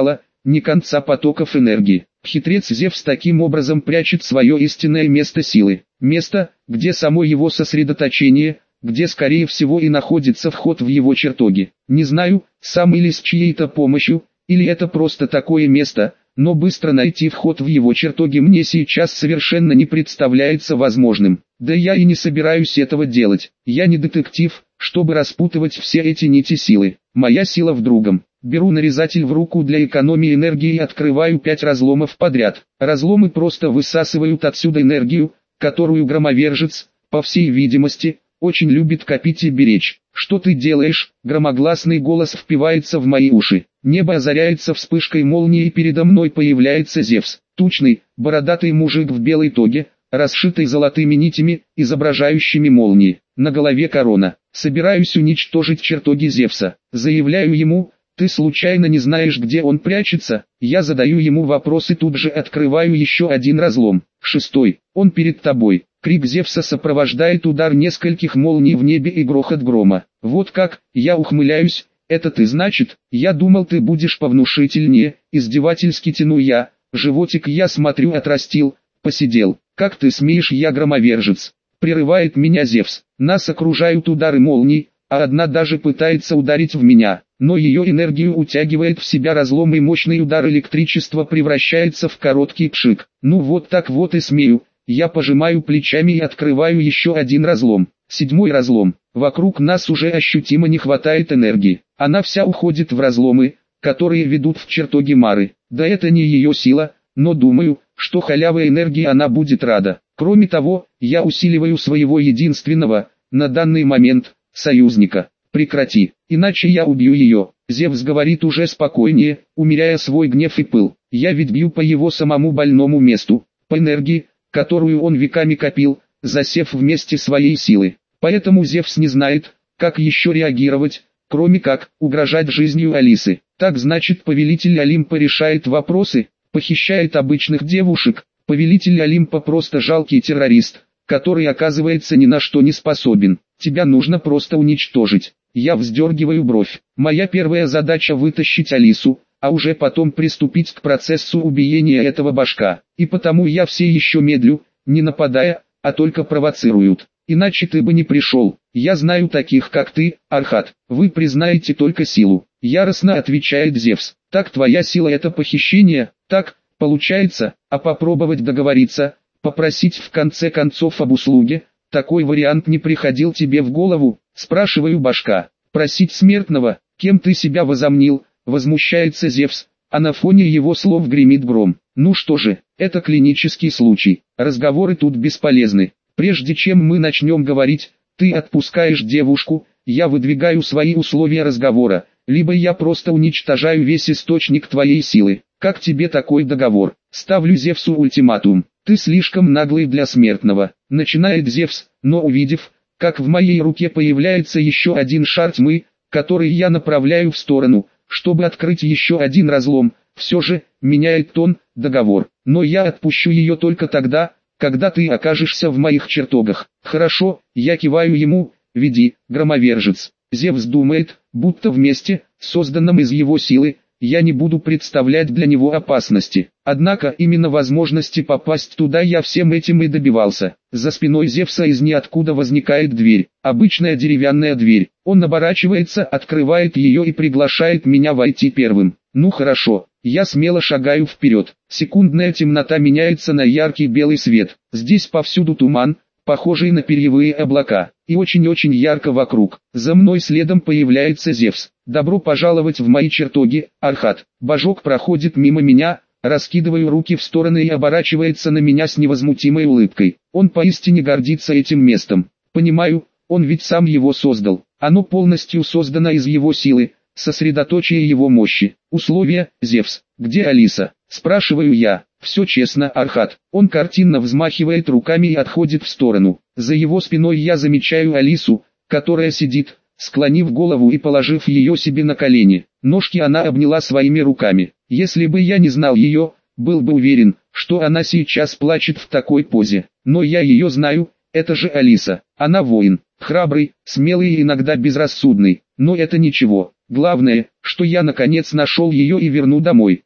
S1: ни конца потоков энергии. Хитрец Зевс таким образом прячет свое истинное место силы. Место, где само его сосредоточение, где скорее всего и находится вход в его чертоги. Не знаю, сам или с чьей-то помощью, или это просто такое место, но быстро найти вход в его чертоги мне сейчас совершенно не представляется возможным. Да я и не собираюсь этого делать. Я не детектив, чтобы распутывать все эти нити силы. Моя сила в другом. Беру нарезатель в руку для экономии энергии и открываю пять разломов подряд. Разломы просто высасывают отсюда энергию, которую громовержец, по всей видимости, очень любит копить и беречь. «Что ты делаешь?» — громогласный голос впивается в мои уши. Небо озаряется вспышкой молнии и передо мной появляется Зевс. Тучный, бородатый мужик в белой тоге, расшитой золотыми нитями, изображающими молнии. На голове корона. Собираюсь уничтожить чертоги Зевса. Заявляю ему: «Ты случайно не знаешь, где он прячется?» Я задаю ему вопрос и тут же открываю еще один разлом. Шестой. «Он перед тобой». Крик Зевса сопровождает удар нескольких молний в небе и грохот грома. «Вот как?» Я ухмыляюсь. «Это ты, значит? Я думал, ты будешь повнушительнее». Издевательски тяну я. Животик, я смотрю, отрастил, посидел. «Как ты смеешь, я громовержец?» Прерывает меня Зевс. Нас окружают удары молний, а одна даже пытается ударить в меня. Но ее энергию утягивает в себя разлом, и мощный удар электричества превращается в короткий пшик. Ну вот так вот и смею. Я пожимаю плечами и открываю еще один разлом. Седьмой разлом. Вокруг нас уже ощутимо не хватает энергии. Она вся уходит в разломы, которые ведут в чертоги Мары. Да это не ее сила, но думаю, что халявой энергии она будет рада. Кроме того, я усиливаю своего единственного, на данный момент, союзника. Прекрати, иначе я убью ее. Зевс говорит уже спокойнее, умеряя свой гнев и пыл. Я ведь бью по его самому больному месту, по энергии, которую он веками копил, засев вместе своей силы. Поэтому Зевс не знает, как еще реагировать, кроме как угрожать жизнью Алисы. Так значит, повелитель Олимпа решает вопросы, похищает обычных девушек. Повелитель Олимпа просто жалкий террорист, который оказывается ни на что не способен. Тебя нужно просто уничтожить. Я вздергиваю бровь. Моя первая задача — вытащить Алису, а уже потом приступить к процессу убиения этого башка. И потому я все еще медлю, не нападая, а только провоцируют. Иначе ты бы не пришел. Я знаю таких, как ты, Архат. Вы признаете только силу. Яростно отвечает Зевс. Так твоя сила — это похищение? Так, получается, а попробовать договориться, попросить в конце концов об услуге? Такой вариант не приходил тебе в голову? Спрашиваю башка. Просить смертного? Кем ты себя возомнил? Возмущается Зевс, а на фоне его слов гремит гром. Ну что же, это клинический случай. Разговоры тут бесполезны. Прежде чем мы начнем говорить, ты отпускаешь девушку, я выдвигаю свои условия разговора, либо я просто уничтожаю весь источник твоей силы. Как тебе такой договор? Ставлю Зевсу ультиматум. Ты слишком наглый для смертного. Начинает Зевс, но увидев, как в моей руке появляется еще один шар тьмы, который я направляю в сторону, чтобы открыть еще один разлом, все же, меняет тон, договор. Но я отпущу ее только тогда, когда ты окажешься в моих чертогах. Хорошо, я киваю ему, веди, громовержец. Зевс думает, будто вместе, созданном из его силы, я не буду представлять для него опасности. Однако именно возможности попасть туда я всем этим и добивался. За спиной Зевса из ниоткуда возникает дверь. Обычная деревянная дверь. Он оборачивается, открывает ее и приглашает меня войти первым. Ну хорошо, я смело шагаю вперед. Секундная темнота меняется на яркий белый свет. Здесь повсюду туман, похожий на перьевые облака, и очень-очень ярко вокруг. За мной следом появляется Зевс. Добро пожаловать в мои чертоги, Архат. Божок проходит мимо меня, раскидываю руки в стороны и оборачивается на меня с невозмутимой улыбкой. Он поистине гордится этим местом. Понимаю, он ведь сам его создал. Оно полностью создано из его силы, сосредоточие его мощи. Условия: Зевс. Где Алиса? Спрашиваю я. Все честно, Архат. Он картинно взмахивает руками и отходит в сторону. За его спиной я замечаю Алису, которая сидит, склонив голову и положив ее себе на колени. Ножки она обняла своими руками. Если бы я не знал ее, был бы уверен, что она сейчас плачет в такой позе. Но я ее знаю, это же Алиса. Она воин, храбрый, смелый и иногда безрассудный. Но это ничего. Главное, что я наконец нашел ее и верну домой.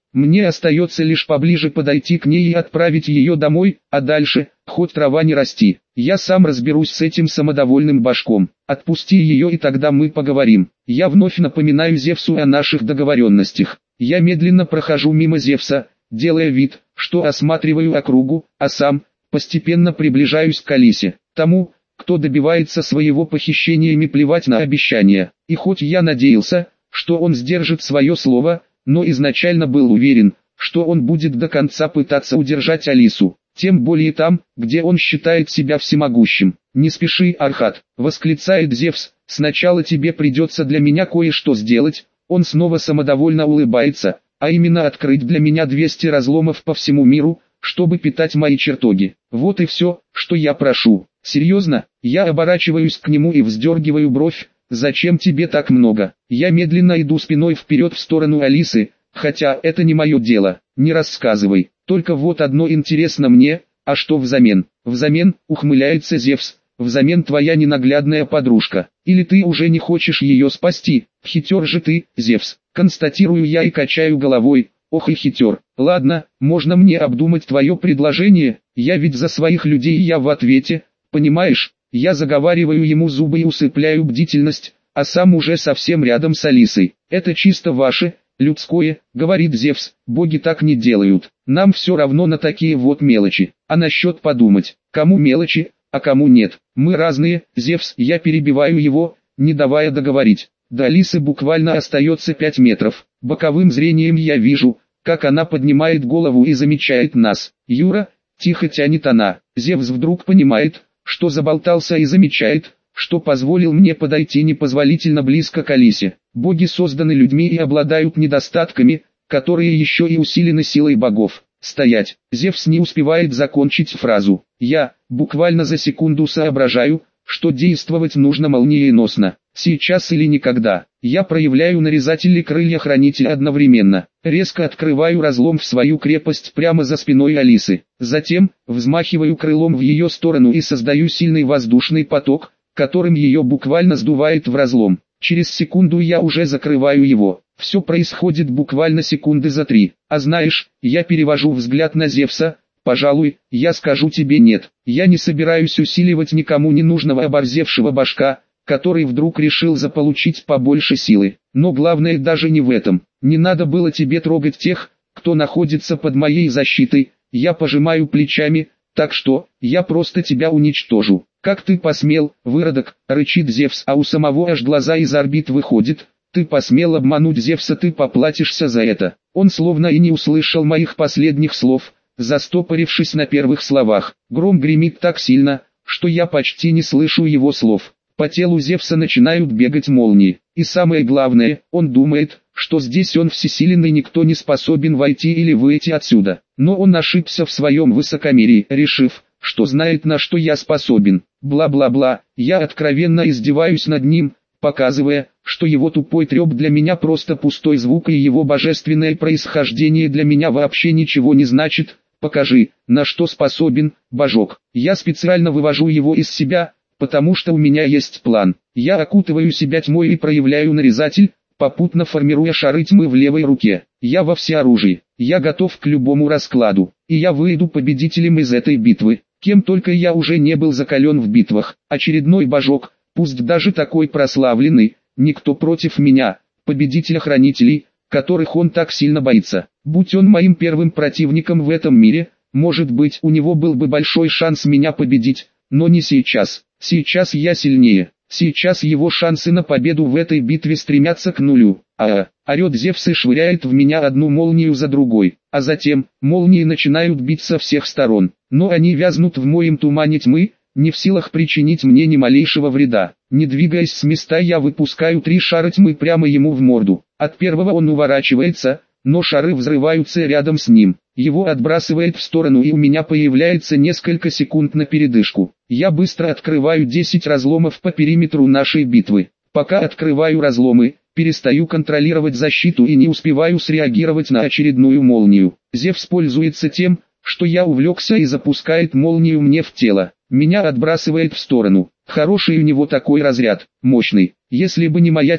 S1: Мне остается лишь поближе подойти к ней и отправить ее домой, а дальше, хоть трава не расти. Я сам разберусь с этим самодовольным башком. Отпусти ее, и тогда мы поговорим. Я вновь напоминаю Зевсу о наших договоренностях. Я медленно прохожу мимо Зевса, делая вид, что осматриваю округу, а сам постепенно приближаюсь к Алисе. Тому, кто добивается своего похищениями, плевать на обещания. И хоть я надеялся, что он сдержит свое слово, но изначально был уверен, что он будет до конца пытаться удержать Алису, тем более там, где он считает себя всемогущим. «Не спеши, Архат», — восклицает Зевс, — «сначала тебе придется для меня кое-что сделать». Он снова самодовольно улыбается, а именно открыть для меня двести разломов по всему миру, чтобы питать мои чертоги. Вот и все, что я прошу. Серьезно? Я оборачиваюсь к нему и вздергиваю бровь. «Зачем тебе так много?» Я медленно иду спиной вперед в сторону Алисы, хотя это не мое дело. Не рассказывай. Только вот одно интересно мне, а что взамен? Взамен, ухмыляется Зевс, взамен твоя ненаглядная подружка. Или ты уже не хочешь ее спасти? Хитер же ты, Зевс. Констатирую я и качаю головой. Ох и хитер. Ладно, можно мне обдумать твое предложение? Я ведь за своих людей, я в ответе, понимаешь? Я заговариваю ему зубы и усыпляю бдительность, а сам уже совсем рядом с Алисой. «Это чисто ваше, людское», — говорит Зевс, — «боги так не делают. Нам все равно на такие вот мелочи. А насчет подумать, кому мелочи, а кому нет. Мы разные, Зевс». Я перебиваю его, не давая договорить. До Алисы буквально остается пять метров. Боковым зрением я вижу, как она поднимает голову и замечает нас. «Юра», — тихо тянет она. Зевс вдруг понимает, что заболтался, и замечает, что позволил мне подойти непозволительно близко к Алисе. Боги созданы людьми и обладают недостатками, которые еще и усилены силой богов. «Стоять!» Зевс не успевает закончить фразу. Я, буквально за секунду соображаю, что действовать нужно молниеносно. Сейчас или никогда. Я проявляю нарезатели крылья хранителя одновременно. Резко открываю разлом в свою крепость прямо за спиной Алисы. Затем, взмахиваю крылом в ее сторону и создаю сильный воздушный поток, которым ее буквально сдувает в разлом. Через секунду я уже закрываю его. Все происходит буквально секунды за три. А знаешь, я перевожу взгляд на Зевса. Пожалуй, я скажу тебе нет. Я не собираюсь усиливать никому ненужного оборзевшего башка, который вдруг решил заполучить побольше силы. Но главное даже не в этом. Не надо было тебе трогать тех, кто находится под моей защитой. Я пожимаю плечами, так что, я просто тебя уничтожу. «Как ты посмел, выродок?» — рычит Зевс, а у самого аж глаза из орбит выходят. «Ты посмел обмануть Зевса, ты поплатишься за это». Он словно и не услышал моих последних слов, застопорившись на первых словах. Гром гремит так сильно, что я почти не слышу его слов. По телу Зевса начинают бегать молнии. И самое главное, он думает, что здесь он всесилен и никто не способен войти или выйти отсюда. Но он ошибся в своем высокомерии, решив, что знает, на что я способен. Бла-бла-бла, я откровенно издеваюсь над ним, показывая, что его тупой треп для меня просто пустой звук и его божественное происхождение для меня вообще ничего не значит. Покажи, на что способен, божок. Я специально вывожу его из себя, потому что у меня есть план. Я окутываю себя тьмой и проявляю нарезатель, попутно формируя шары тьмы в левой руке. Я во всеоружии, я готов к любому раскладу, и я выйду победителем из этой битвы. Кем только я уже не был закален в битвах. Очередной божок, пусть даже такой прославленный, никто против меня, победителя хранителей, которых он так сильно боится. Будь он моим первым противником в этом мире, может быть, у него был бы большой шанс меня победить, но не сейчас. Сейчас я сильнее. Сейчас его шансы на победу в этой битве стремятся к нулю. А, орет Зевс и швыряет в меня одну молнию за другой. А затем, молнии начинают бить со всех сторон. Но они вязнут в моем тумане тьмы, не в силах причинить мне ни малейшего вреда. Не двигаясь с места, я выпускаю три шара тьмы прямо ему в морду. От первого он уворачивается, но шары взрываются рядом с ним. Его отбрасывает в сторону, и у меня появляется несколько секунд на передышку. Я быстро открываю десять разломов по периметру нашей битвы. Пока открываю разломы, перестаю контролировать защиту и не успеваю среагировать на очередную молнию. Зевс пользуется тем, что я увлекся, и запускает молнию мне в тело. Меня отбрасывает в сторону. Хороший у него такой разряд, мощный. Если бы не моя тьма,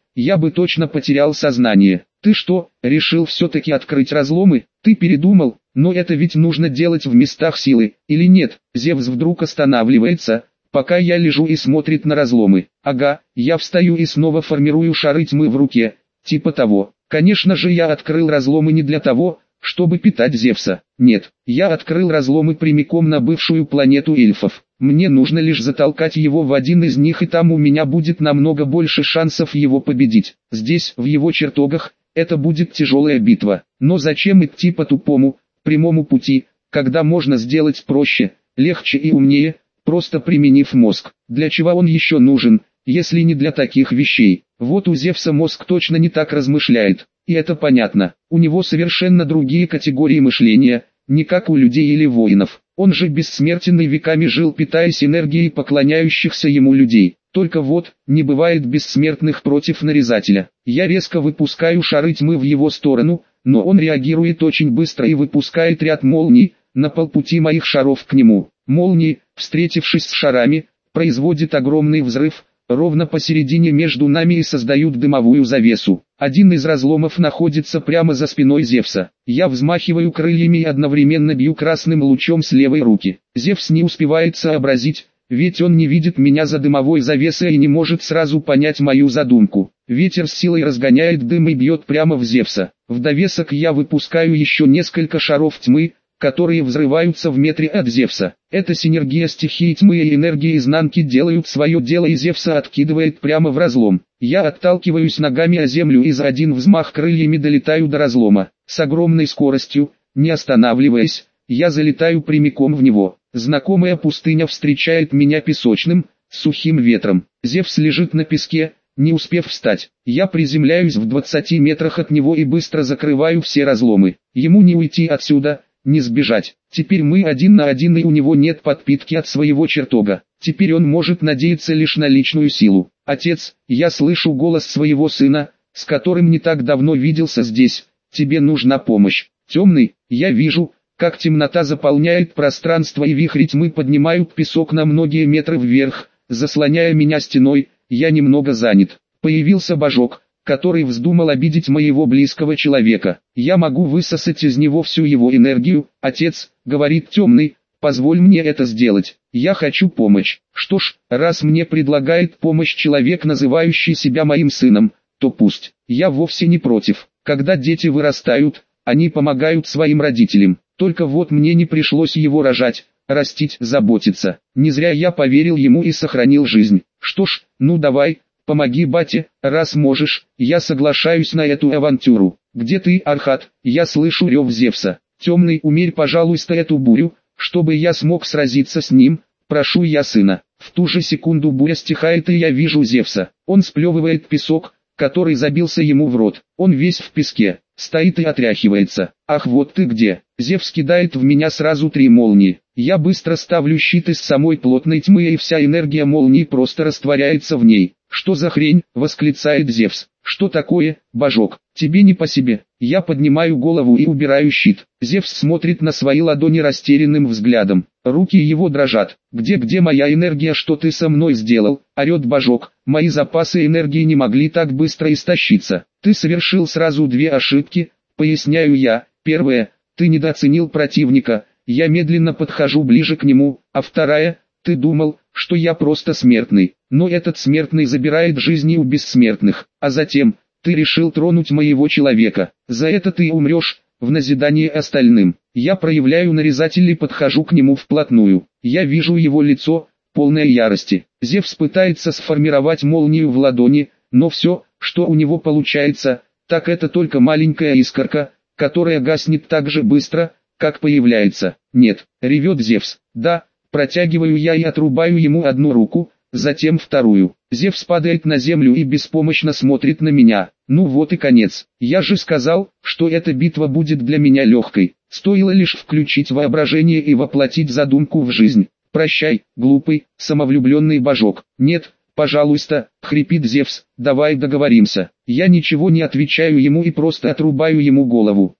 S1: я бы точно потерял сознание. Ты что, решил все-таки открыть разломы? Ты передумал? Но это ведь нужно делать в местах силы, или нет? Зевс вдруг останавливается, пока я лежу и смотрит на разломы. Ага, я встаю и снова формирую шары тьмы в руке, типа того. Конечно же я открыл разломы не для того, чтобы питать Зевса. Нет, я открыл разломы прямиком на бывшую планету эльфов. Мне нужно лишь затолкать его в один из них, и там у меня будет намного больше шансов его победить. Здесь, в его чертогах, это будет тяжелая битва. Но зачем идти по тупому, прямому пути, когда можно сделать проще, легче и умнее, просто применив мозг? Для чего он еще нужен, если не для таких вещей? Вот у Зевса мозг точно не так размышляет. И это понятно, у него совершенно другие категории мышления, не как у людей или воинов. Он же бессмертен и веками жил, питаясь энергией поклоняющихся ему людей. Только вот, не бывает бессмертных против нарезателя. Я резко выпускаю шары тьмы в его сторону, но он реагирует очень быстро и выпускает ряд молний на полпути моих шаров к нему. Молнии, встретившись с шарами, производят огромный взрыв ровно посередине между нами и создают дымовую завесу. Один из разломов находится прямо за спиной Зевса. Я взмахиваю крыльями и одновременно бью красным лучом с левой руки. Зевс не успевает сообразить, ведь он не видит меня за дымовой завесой и не может сразу понять мою задумку. Ветер с силой разгоняет дым и бьет прямо в Зевса. В довесок я выпускаю еще несколько шаров тьмы, которые взрываются в метре от Зевса. Эта синергия стихии тьмы и энергии изнанки делают свое дело, и Зевса откидывает прямо в разлом. Я отталкиваюсь ногами о землю и за один взмах крыльями долетаю до разлома. С огромной скоростью, не останавливаясь, я залетаю прямиком в него. Знакомая пустыня встречает меня песочным, сухим ветром. Зевс лежит на песке, не успев встать. Я приземляюсь в двадцати метрах от него и быстро закрываю все разломы. Ему не уйти отсюда, не сбежать. Теперь мы один на один, и у него нет подпитки от своего чертога. Теперь он может надеяться лишь на личную силу. Отец, я слышу голос своего сына, с которым не так давно виделся здесь. Тебе нужна помощь. Темный, я вижу, как темнота заполняет пространство и вихри тьмы поднимают песок на многие метры вверх, заслоняя меня стеной. Я немного занят. Появился божок, который вздумал обидеть моего близкого человека. Я могу высосать из него всю его энергию. Отец, говорит темный, позволь мне это сделать. Я хочу помощь. Что ж, раз мне предлагает помощь человек, называющий себя моим сыном, то пусть. Я вовсе не против. Когда дети вырастают, они помогают своим родителям. Только вот мне не пришлось его рожать, растить, заботиться. Не зря я поверил ему и сохранил жизнь. Что ж, ну давай, помоги бате, раз можешь. Я соглашаюсь на эту авантюру. Где ты, Архат? Я слышу рев Зевса. Темный, умерь, пожалуйста, эту бурю, чтобы я смог сразиться с ним. Прошу я сына. В ту же секунду буря стихает, и я вижу Зевса. Он сплевывает песок, который забился ему в рот. Он весь в песке, стоит и отряхивается. Ах, вот ты где. Зевс кидает в меня сразу три молнии. Я быстро ставлю щит из самой плотной тьмы, и вся энергия молнии просто растворяется в ней. «Что за хрень?» — восклицает Зевс. «Что такое, божок? Тебе не по себе». Я поднимаю голову и убираю щит. Зевс смотрит на свои ладони растерянным взглядом. Руки его дрожат. «Где-где моя энергия? Что ты со мной сделал?» — орет божок. «Мои запасы энергии не могли так быстро истощиться. Ты совершил сразу две ошибки», — поясняю я. «Первая, ты недооценил противника, я медленно подхожу ближе к нему, а вторая, ты думал, что я просто смертный, но этот смертный забирает жизни у бессмертных, а затем, ты решил тронуть моего человека, за это ты умрешь». В назидание остальным, я проявляю нарезатель и подхожу к нему вплотную. Я вижу его лицо, полное ярости. Зевс пытается сформировать молнию в ладони, но все, что у него получается, так это только маленькая искорка, которая гаснет так же быстро, как появляется. «Нет», — ревет Зевс. «Да», — протягиваю я и отрубаю ему одну руку, затем вторую. Зевс падает на землю и беспомощно смотрит на меня. Ну вот и конец. Я же сказал, что эта битва будет для меня легкой. Стоило лишь включить воображение и воплотить задумку в жизнь. Прощай, глупый, самовлюбленный божок. Нет, пожалуйста, хрипит Зевс, давай договоримся. Я ничего не отвечаю ему и просто отрубаю ему голову.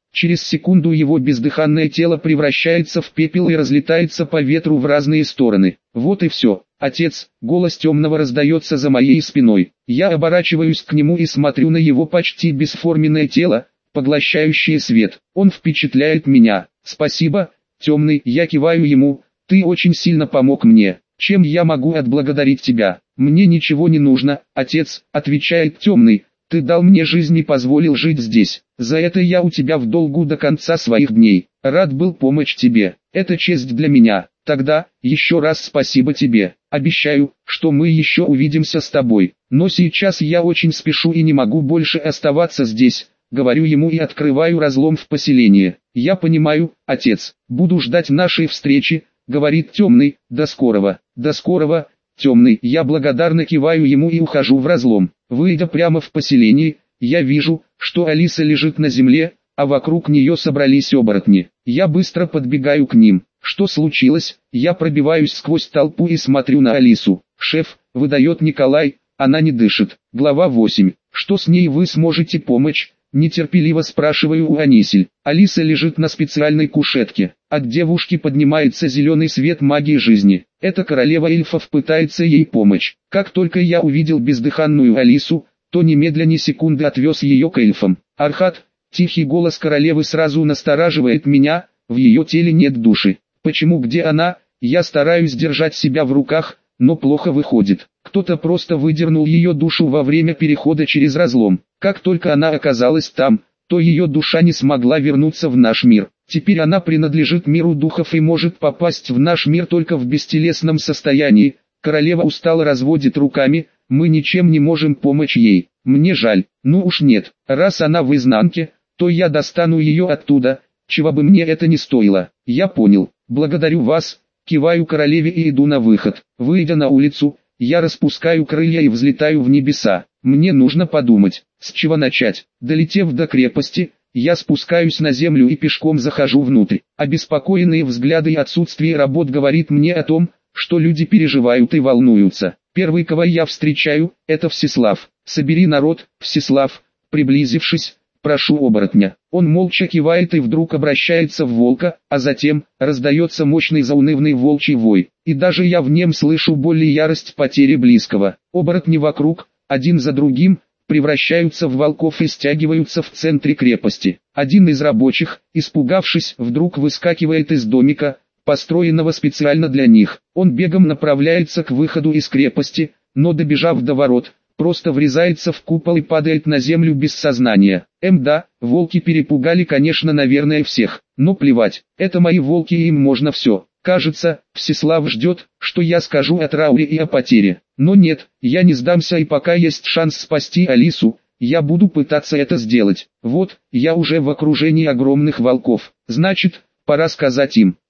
S1: Через секунду его бездыханное тело превращается в пепел и разлетается по ветру в разные стороны. Вот и все. Отец, голос темного раздается за моей спиной. Я оборачиваюсь к нему и смотрю на его почти бесформенное тело, поглощающее свет. Он впечатляет меня. Спасибо, темный, я киваю ему. Ты очень сильно помог мне. Чем я могу отблагодарить тебя? Мне ничего не нужно, отец, отвечает темный. Ты дал мне жизнь и позволил жить здесь. За это я у тебя в долгу до конца своих дней. Рад был помочь тебе. Это честь для меня. Тогда, еще раз спасибо тебе. Обещаю, что мы еще увидимся с тобой. Но сейчас я очень спешу и не могу больше оставаться здесь. Говорю ему и открываю разлом в поселении. Я понимаю, отец. Буду ждать нашей встречи, говорит темный. До скорого. До скорого. Темный, я благодарно киваю ему и ухожу в разлом. Выйдя прямо в поселение, я вижу, что Алиса лежит на земле, а вокруг нее собрались оборотни. Я быстро подбегаю к ним. Что случилось? Я пробиваюсь сквозь толпу и смотрю на Алису. Шеф, выдает Николай, она не дышит. Глава восемь. Что с ней вы сможете помочь? Нетерпеливо спрашиваю у Анисель. Алиса лежит на специальной кушетке. От девушки поднимается зеленый свет магии жизни. Эта королева эльфов пытается ей помочь. Как только я увидел бездыханную Алису, то немедля ни секунды отвез ее к эльфам. Архат, тихий голос королевы сразу настораживает меня, в ее теле нет души. Почему, где она? Я стараюсь держать себя в руках, но плохо выходит. Кто-то просто выдернул ее душу во время перехода через разлом. Как только она оказалась там, то ее душа не смогла вернуться в наш мир. Теперь она принадлежит миру духов и может попасть в наш мир только в бестелесном состоянии. Королева устало разводит руками, мы ничем не можем помочь ей. Мне жаль, ну уж нет, раз она в изнанке, то я достану ее оттуда, чего бы мне это ни стоило. Я понял, благодарю вас, киваю королеве и иду на выход. Выйдя на улицу, я распускаю крылья и взлетаю в небеса. Мне нужно подумать, с чего начать. Долетев до крепости, я спускаюсь на землю и пешком захожу внутрь. Обеспокоенные взгляды и отсутствие работ говорит мне о том, что люди переживают и волнуются. Первый, кого я встречаю, это Всеслав. Собери народ, Всеслав. Приблизившись, прошу оборотня. Он молча кивает и вдруг обращается в волка, а затем раздается мощный заунывный волчий вой. И даже я в нем слышу боль и ярость потери близкого. Оборотни вокруг, один за другим, превращаются в волков и стягиваются в центре крепости. Один из рабочих, испугавшись, вдруг выскакивает из домика, построенного специально для них. Он бегом направляется к выходу из крепости, но добежав до ворот, просто врезается в купол и падает на землю без сознания. Эм да, волки перепугали, конечно, наверное, всех, но плевать, это мои волки и им можно все. Кажется, Всеслав ждет, что я скажу о трауре и о потере. Но нет, я не сдамся, и пока есть шанс спасти Алису, я буду пытаться это сделать. Вот, я уже в окружении огромных волков. Значит, пора сказать им.